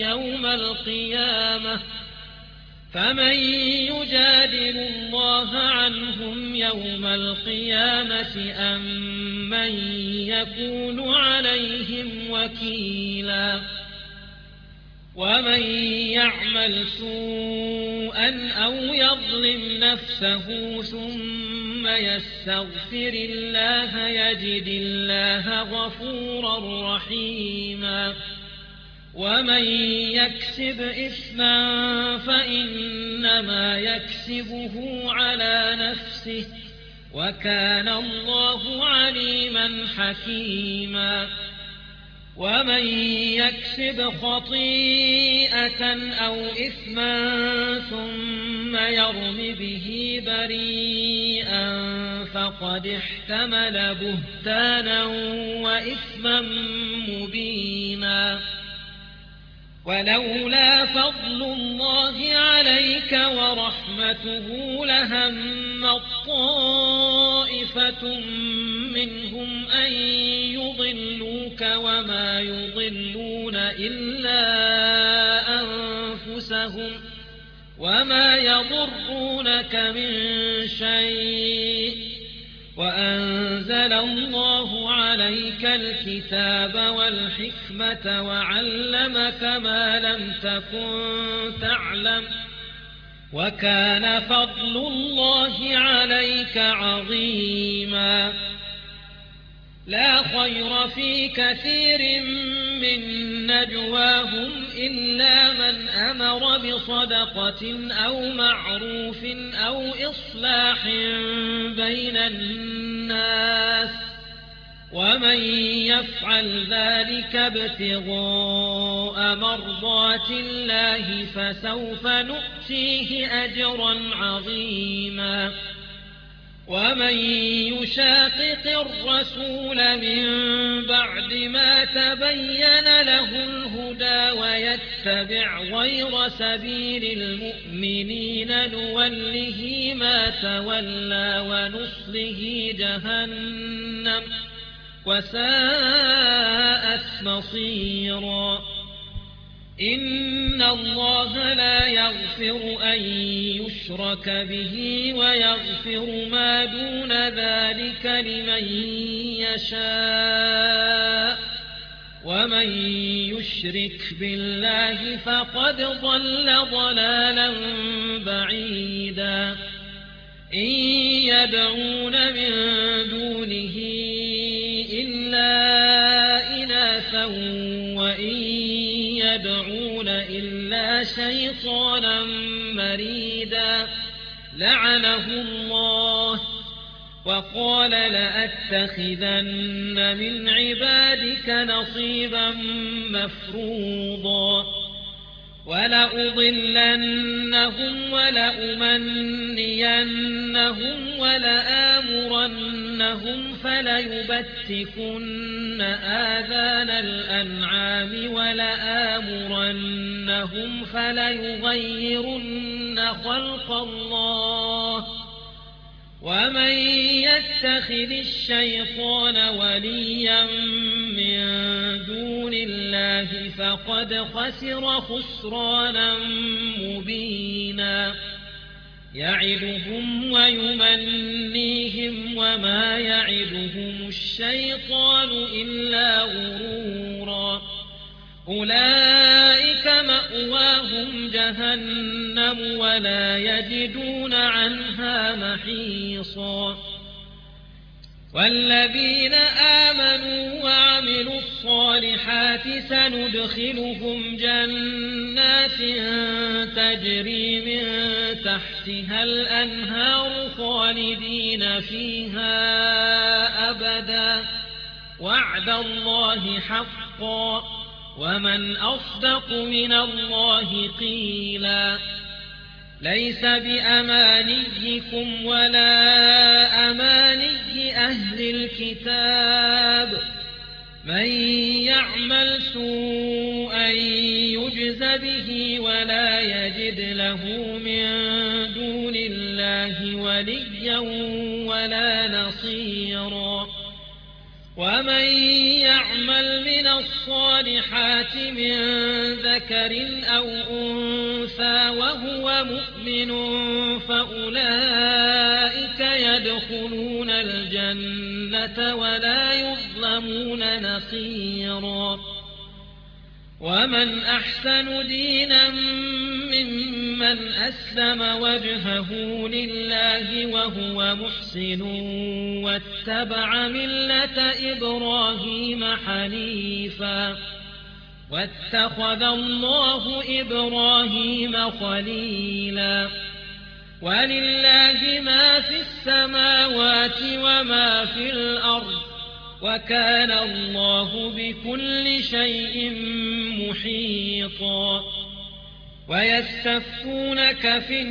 يوم القيامة أم من يكون عليهم وكيلا ومن يعمل سوءا أو يظلم نفسه ثم يستغفر الله يجد الله غفورا رحيما ومن يكسب إثما فإنما يكسبه على نفسه وكان الله عليما حكيما ومن يكسب خطيئة أو إثما ثم يرم به بريئا فقد احتمل بهتانا وإثما مبينا ولولا فضل الله عليك ورحمته لهم طائفة منهم أن يضلوك وما يضلون إلا أنفسهم وما يضرونك من شيء وأنزل الله عليك الكتاب والحكمة وعلمك ما لم تكن تعلم وكان فضل الله عليك عظيما لا خير في كثير من نجواهم إلا من أمر بصدقة أو معروف أو إصلاح بين الناس ومن يفعل ذلك ابتغاء مرضات الله فسوف نؤتيه أجرا عظيما ومن يشاقق الرسول من بعد ما تبين له الهدى ويتبع غير سبيل المؤمنين نوله ما تولى ونصله جهنم وساءت مصيرا إن الله لا يغفر أن يشرك به ويغفر ما دون ذلك لمن يشاء ومن يشرك بالله فقد ضل ضلالا بعيدا إن يدعون من دونه إلا إناثا وإن يدعون إلا شيطانا مريدا لعنه الله وقال لأتخذن من عبادك نصيبا مفروضا ولأضلنهم ولأمنينهم ولآمرنهم فليبتكن آذان الأنعام ولآمرنهم فليغيرن خلق الله ومن يتخذ الشيطان وليا من دون الله فقد خسر خسرانا مبينا يعدهم ويمنيهم وما يعدهم الشيطان إلا غرورا أولئك مأواهم جهنم ولا يجدون عنها محيصا والذين آمنوا وعملوا الصالحات سندخلهم جنات تجري من تحتها الأنهار خالدين فيها أبدا وعد الله حقا ومن أصدق من الله قيلا ليس بأمانيكم ولا أماني أهل الكتاب من يعمل سوءا يجز به ولا يجد له من دون الله وليا ولا نصيرا ومن يعمل من الصالحات من ذكر أو أنثى وهو مؤمن فأولئك يدخلون الجنة ولا يظلمون نصيرا ومن أحسن دينا ممن أسلم وجهه لله وهو محسن واتبع ملة إبراهيم حنيفا واتخذ الله إبراهيم خليلا ولله ما في السماوات وما في الأرض وكان الله بكل شيء محيطا ويستفتونك في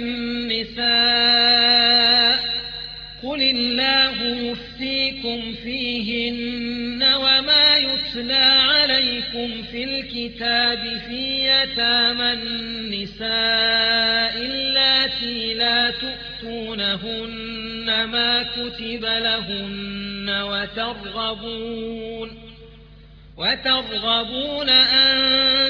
النساء قل الله يفتيكم فيهن وما يتلى عليكم في الكتاب في يتامى النساء اللاتي لا تؤتونهن ما كتب لهن وترغبون أن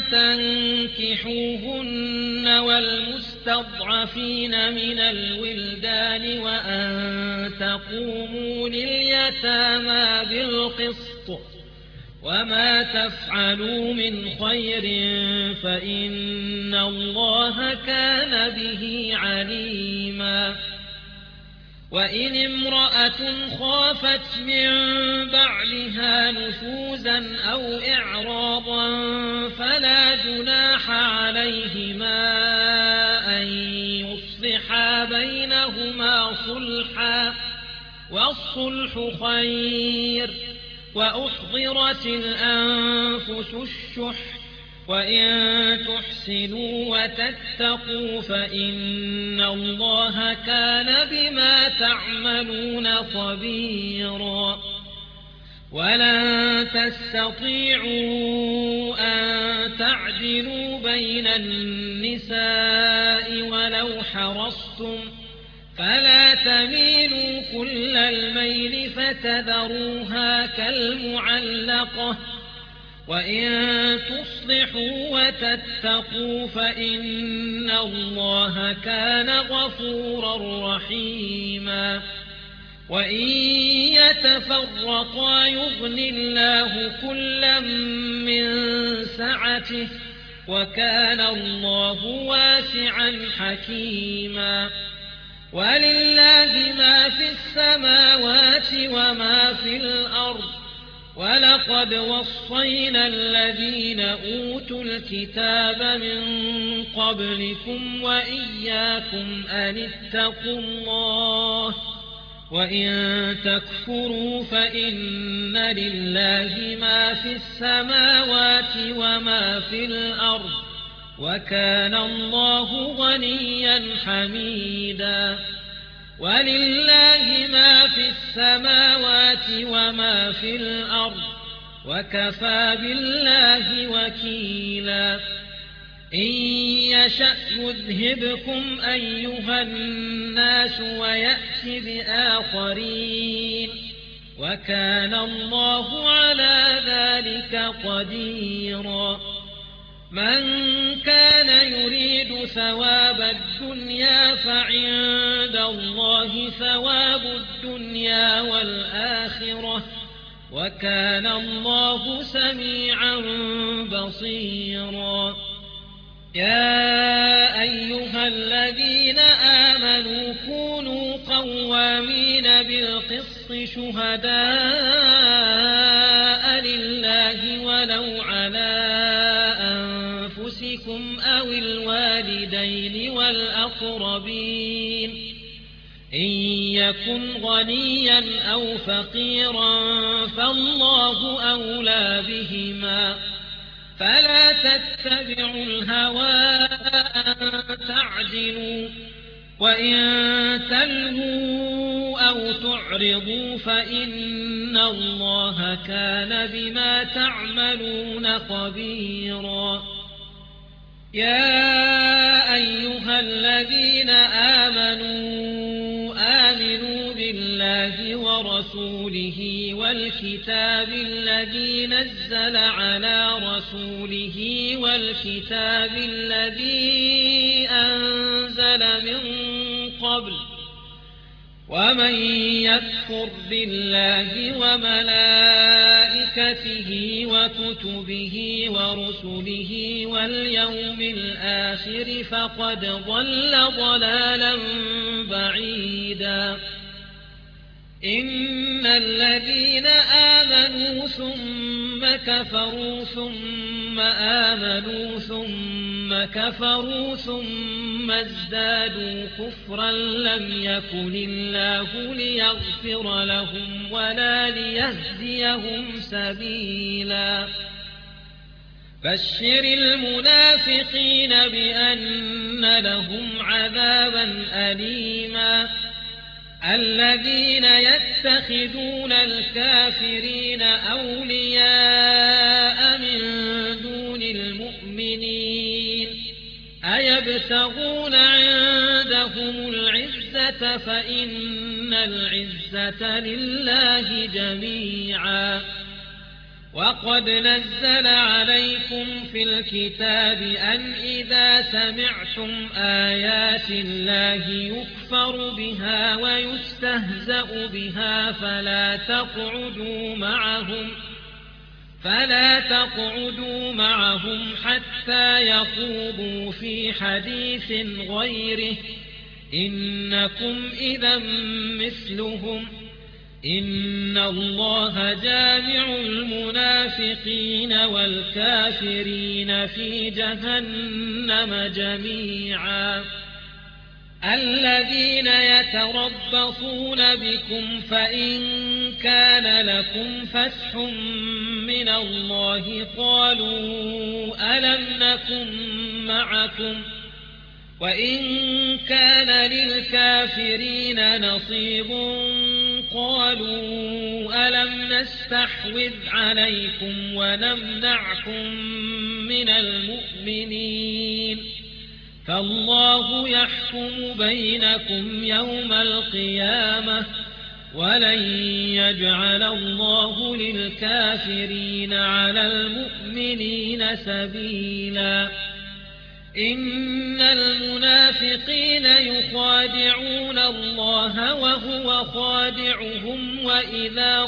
تنكحوهن والمستضعفين من الولدان وأن تقوموا لليتامى بالقسط وما تفعلوا من خير فإن الله كان به عليما وإن امرأة خافت من بعلها نشوزا أو إعراضا فلا جناح عليهما أن يصلحا بينهما صلحا والصلح خير وأحضرت الأنفس الشح وإن تحسنوا وتتقوا فإن الله كان بما تعملون خبيرا ولن تستطيعوا أن تعدلوا بين النساء ولو حرصتم فلا تميلوا كل الميل فتذروها كالمعلقة وإن تصلحوا وتتقوا فإن الله كان غفورا رحيما وإن يتفرقا يغن الله كلا من سعته وكان الله واسعا حكيما ولله ما في السماوات وما في الأرض ولقد وصينا الذين أوتوا الكتاب من قبلكم وإياكم أن اتقوا الله وإن تكفروا فإن لله ما في السماوات وما في الأرض وكان الله غنيا حميدا ولله ما في السماوات وما في الأرض وكفى بالله وكيلا إن يشأ يذهبكم أيها الناس ويأت بآخرين وكان الله على ذلك قديرا من كان يريد ثواب الدنيا فعند الله ثواب الدنيا والآخرة وكان الله سميعا بصيرا يا أيها الذين آمنوا كونوا قوامين بالقسط شهداء لله ولو على أنفسكم أو الوالدين والأقربين إن يكن غنيا أو فقيرا فالله أولى بهما فلا تتبعوا الهوى أن تعدلوا وإن تلهوا أو تعرضوا فإن الله كان بما تعملون خبيرا يا أيها الذين آمنوا بالله ورسوله والكتاب الذي نزل على رسوله والكتاب الذي أنزل من قبل ومن يكفر بالله وملائكته وكتبه ورسله واليوم الآخر فقد ضل ضلالا بعيدا إن الذين آمنوا ثم كفروا ثم آمنوا ثم كفروا ثم ازدادوا كفرا لم يكن الله ليغفر لهم ولا ليهديهم سبيلا بشر المنافقين بأن لهم عذابا أليما الذين يتخذون الكافرين أولياء من دون المؤمنين أيبتغون عندهم العزة فإن العزة لله جميعا وقد نزل عليكم في الكتاب أن إذا سمعتم آيات الله يكفر بها ويستهزأ بها فلا تقعدوا معهم حتى يخوضوا في حديث غيره إنكم إذا مثلهم إن الله جامع المنافقين والكافرين في جهنم جميعا الذين يتربصون بكم فإن كان لكم فتح من الله قالوا ألم نكن معكم وإن كان للكافرين نصيب قالوا ألم نستحوذ عليكم ونمنعكم من المؤمنين فالله يحكم بينكم يوم القيامة ولن يجعل الله للكافرين على المؤمنين سبيلا إن المنافقين يخادعون الله وهو خادعهم وإذا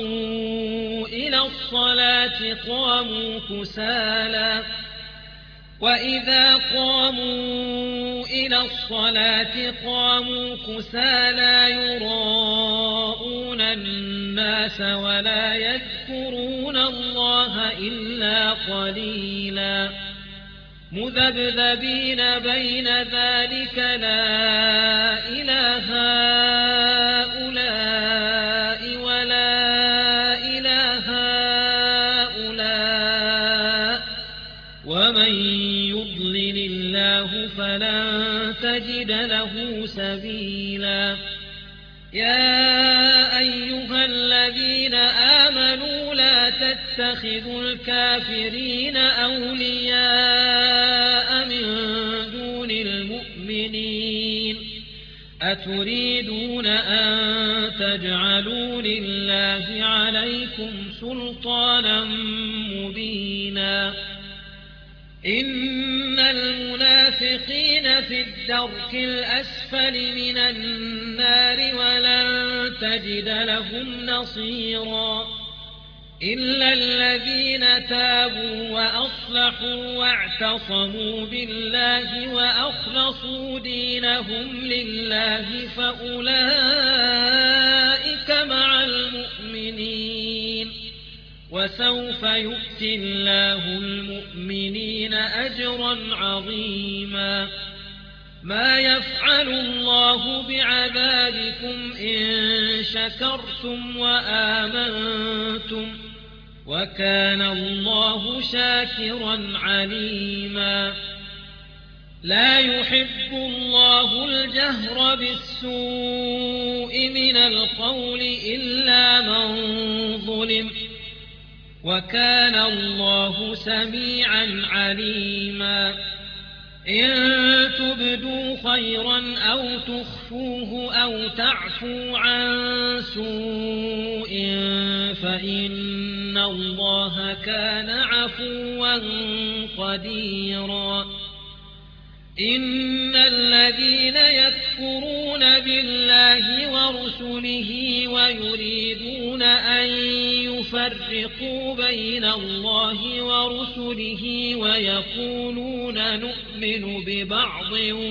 قاموا إلى الصلاة قاموا كسالى وإذا قاموا إلى الصلاة قاموا كسالى يراءون الناس ولا يذكرون الله إلا قليلا مذبذبين بين ذلك لا إله هؤلاء ولا إله هؤلاء ومن يضلل الله فلن تجد له سبيلا يا أيها الذين آمنوا لا تتخذوا الكافرين أولياء من دون المؤمنين أتريدون أن تجعلوا لله عليكم سلطانا مبينا إن المنافقين في الدرك الأسفل من النار ولن تجد لهم نصيرا إلا الذين تابوا وأصلحوا واعتصموا بالله وأخلصوا دينهم لله فأولئك مع المؤمنين وسوف يؤتي الله المؤمنين أجرا عظيما ما يفعل الله بعذابكم إن شكرتم وآمنتم وكان الله شاكرا عليما لا يحب الله الجهر بالسوء من القول إلا من ظلم وكان الله سميعا عليما إن تبدوا خيرا أو تخفوه أو تعفوا عن سوء فإن الله كان عفوا قديرا إن الذين يكفرون بالله ورسله ويريدون أن يفرقوا بين الله ورسله ويقولون نؤمن ببعض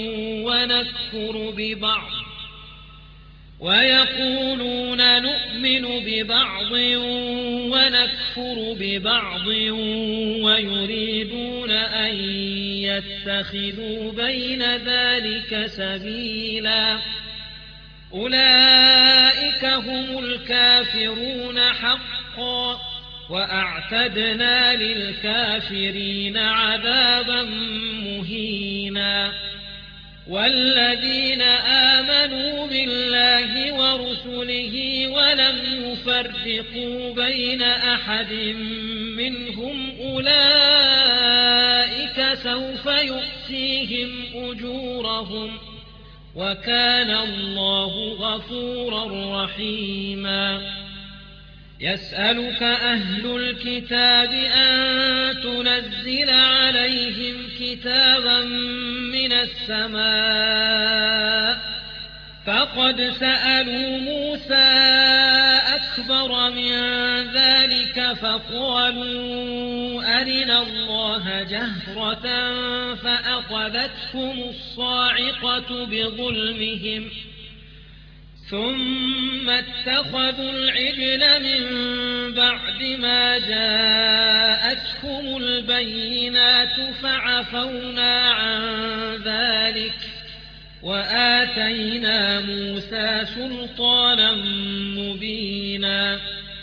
ونكفر ببعض ويريدون أن يتخذوا بين ذلك سبيلا أولئك هم الكافرون حقا وأعتدنا للكافرين عذابا مهينا والذين آمنوا بالله ورسله ولم يفرقوا بين أحد منهم أولئك سوف يؤتيهم أجورهم وكان الله غفورا رحيما يسألك أهل الكتاب أن تنزل عليهم كتابا من السماء فقد سألوا موسى أكبر من ذلك فقالوا أرنا الله جهرة فأخذتهم الصاعقة بظلمهم ثم اتخذوا العجل من بعد ما جاءتهم البينات فعفونا عن ذلك وآتينا موسى سلطانا مبينا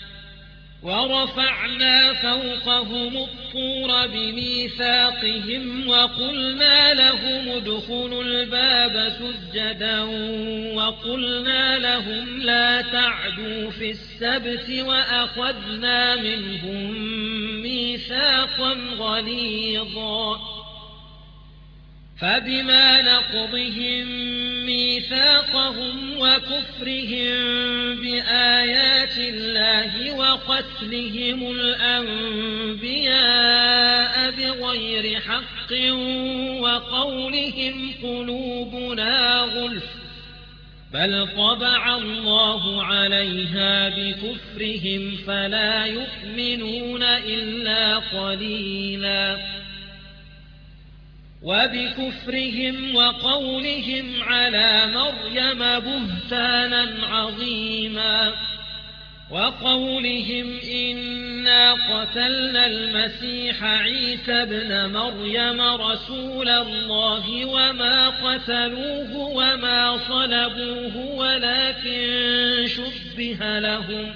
ورفعنا فوقهم الطور بميثاقهم وقلنا لهم ادخلوا الباب سجدا وقلنا لهم لا تعدوا في السبت وأخذنا منهم ميثاقا غليظا فبما نقضهم ميثاقهم وكفرهم بآيات الله وقتلهم الأنبياء بغير حق وقولهم قلوبنا غلف بل طبع الله عليها بكفرهم فلا يؤمنون إلا قليلا وبكفرهم وقولهم على مريم بهتانا عظيما وقولهم إنا قتلنا المسيح عيسى ابن مريم رسول الله وما قتلوه وما صلبوه ولكن شبه لهم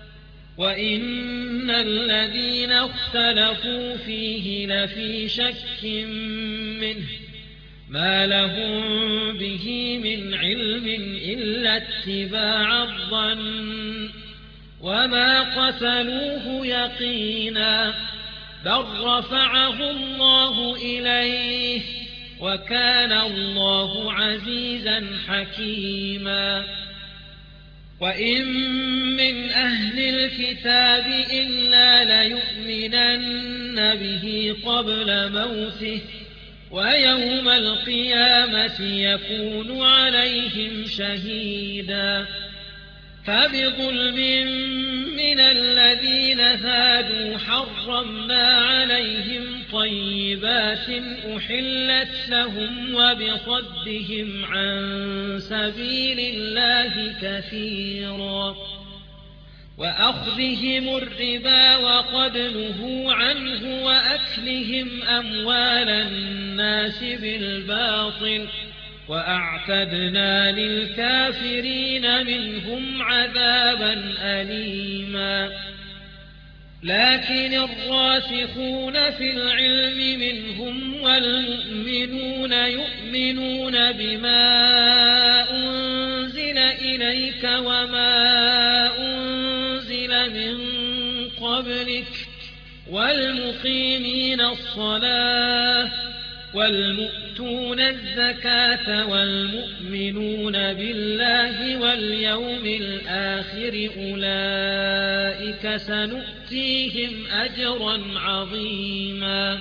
وإن الذين اختلفوا فيه لفي شك منه ما لهم به من علم إلا اتباع الظن وما قتلوه يقينا بل رفعه الله إليه وكان الله عزيزا حكيما وإن من أهل الكتاب إلا ليؤمنن به قبل موته ويوم القيامة يكون عليهم شهيدا فبظلم من الذين هادوا حرمنا عليهم طيبات أحلت لهم وبصدهم عن سبيل الله كثيرا وأخذهم الربا وقد نهوا عنه وأكلهم أموال الناس بالباطل وأعتدنا للكافرين منهم عذابا أليما لكن الراسخون في العلم منهم والمؤمنون يؤمنون بما أنزل إليك وما أنزل من قبلك والمقيمين الصلاة والمؤتون الزكاة والمؤمنون بالله واليوم الآخر أولئك سنؤتيهم أجرا عظيما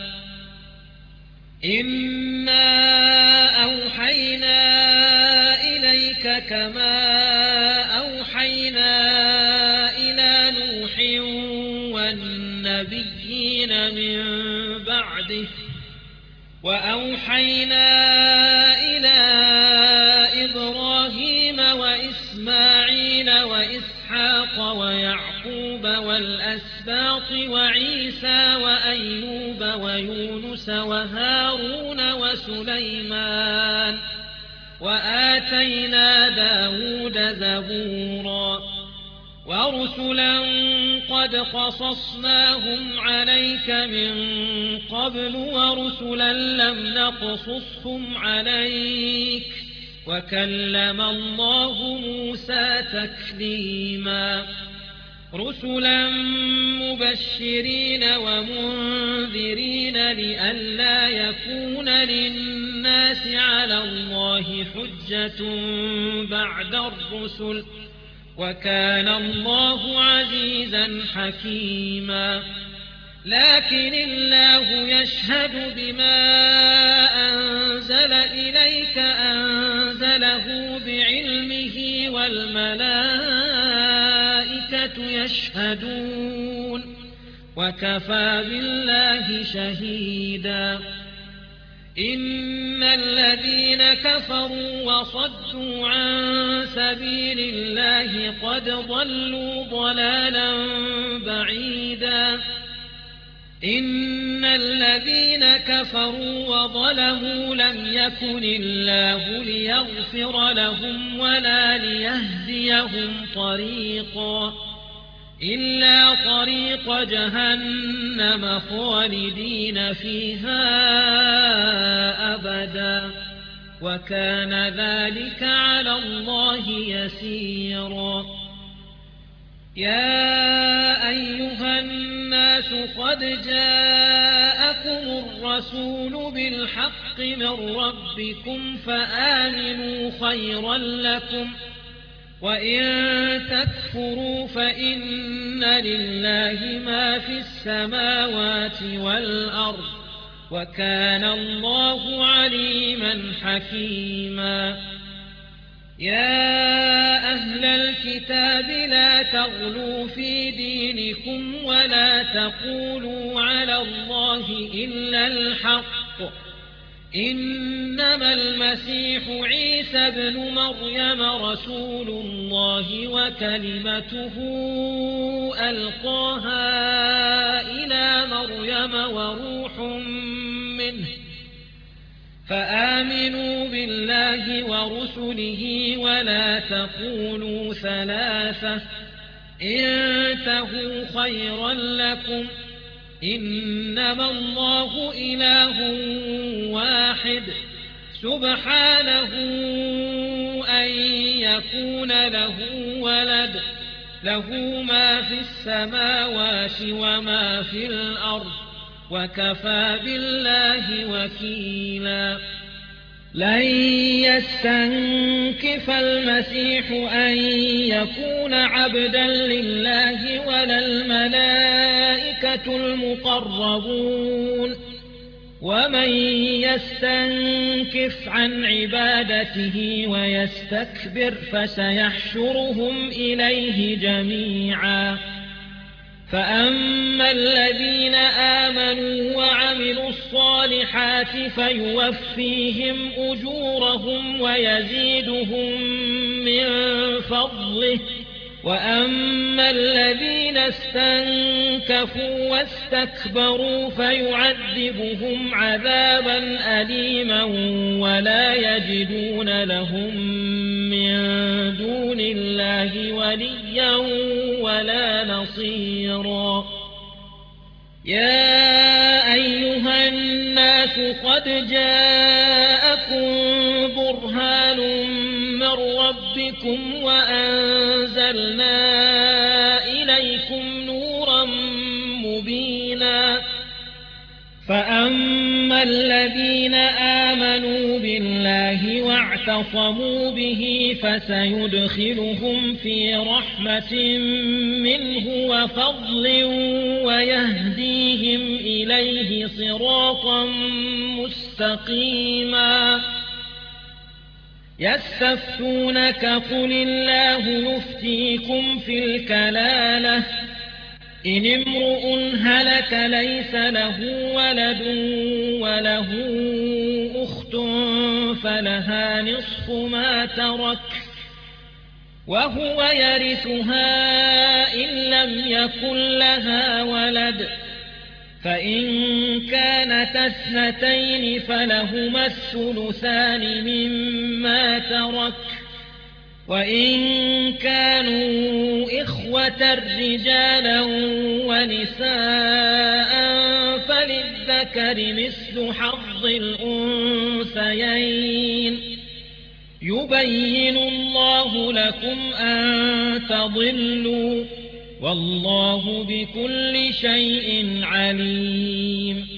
إنا أوحينا إليك كما أوحينا إلى نوح والنبيين من بعده وأوحينا إلى إبراهيم وإسماعيل وإسحاق ويعقوب والأسباط وعيسى وأيوب ويونس وهارون وسليمان وآتينا داود زبورا ورسلا قد قصصناهم عليك من قبل ورسلا لم نقصصهم عليك وكلم الله موسى تكليما رسلا مبشرين ومنذرين لئلا يكون للناس على الله حجة بعد الرسل وكان الله عزيزا حكيما لكن الله يشهد بما أنزل إليك أنزله بعلمه والملائكة يشهدون وكفى بالله شهيدا إن الذين كفروا وصدوا عن سبيل الله قد ضلوا ضلالا بعيدا إن الذين كفروا وظلموا لم يكن الله ليغفر لهم ولا ليهديهم طريقا إلا طريق جهنم خالدين فيها أبدا وكان ذلك على الله يسيرا يا أيها الناس قد جاءكم الرسول بالحق من ربكم فآمنوا خيرا لكم وإن تكفروا فإن لله ما في السماوات والأرض وكان الله عليما حكيما يا أهل الكتاب لا تغلوا في دينكم ولا تقولوا على الله إلا الحق إنما المسيح عيسى بن مريم رسول الله وكلمته ألقاها إلى مريم وروح منه فآمنوا بالله ورسله ولا تقولوا ثلاثة انتهوا خيرا لكم إنما الله إله واحد سبحانه أن يكون له ولد له ما في السماوات وما في الأرض وكفى بالله وكيلا لن يستنكف المسيح أن يكون عبدا لله ولا الملائكة المقربون ومن يستنكف عن عبادته ويستكبر فسيحشرهم إليه جميعا فأما الذين آمنوا وعملوا الصالحات فيوفيهم أجورهم ويزيدهم من فضله وأما الذين استنكفوا واستكبروا فيعذبهم عذابا أليما ولا يجدون لهم من دون الله وليا ولا نصيرا يا أيها الناس قد جاءكم برهان من ربكم وأنزلنا إليكم نورا مبينا فأما الذين آمنوا بالله واعتصموا به فسيدخلهم في رحمة منه وفضل ويهديهم إليه صراطا مستقيما يستفتونك قل الله يفتيكم في الكلالة إن امرؤ هلك ليس له ولد وله أخت فلها نصف ما ترك وهو يرثها إن لم يكن لها ولد فإن كانت اثنتين فلهما الثلثان مما ترك وإن كانوا إخوة رجالا ونساء فللذكر مثل حظ الأنثيين يبين الله لكم أن تضلوا والله بكل شيء عليم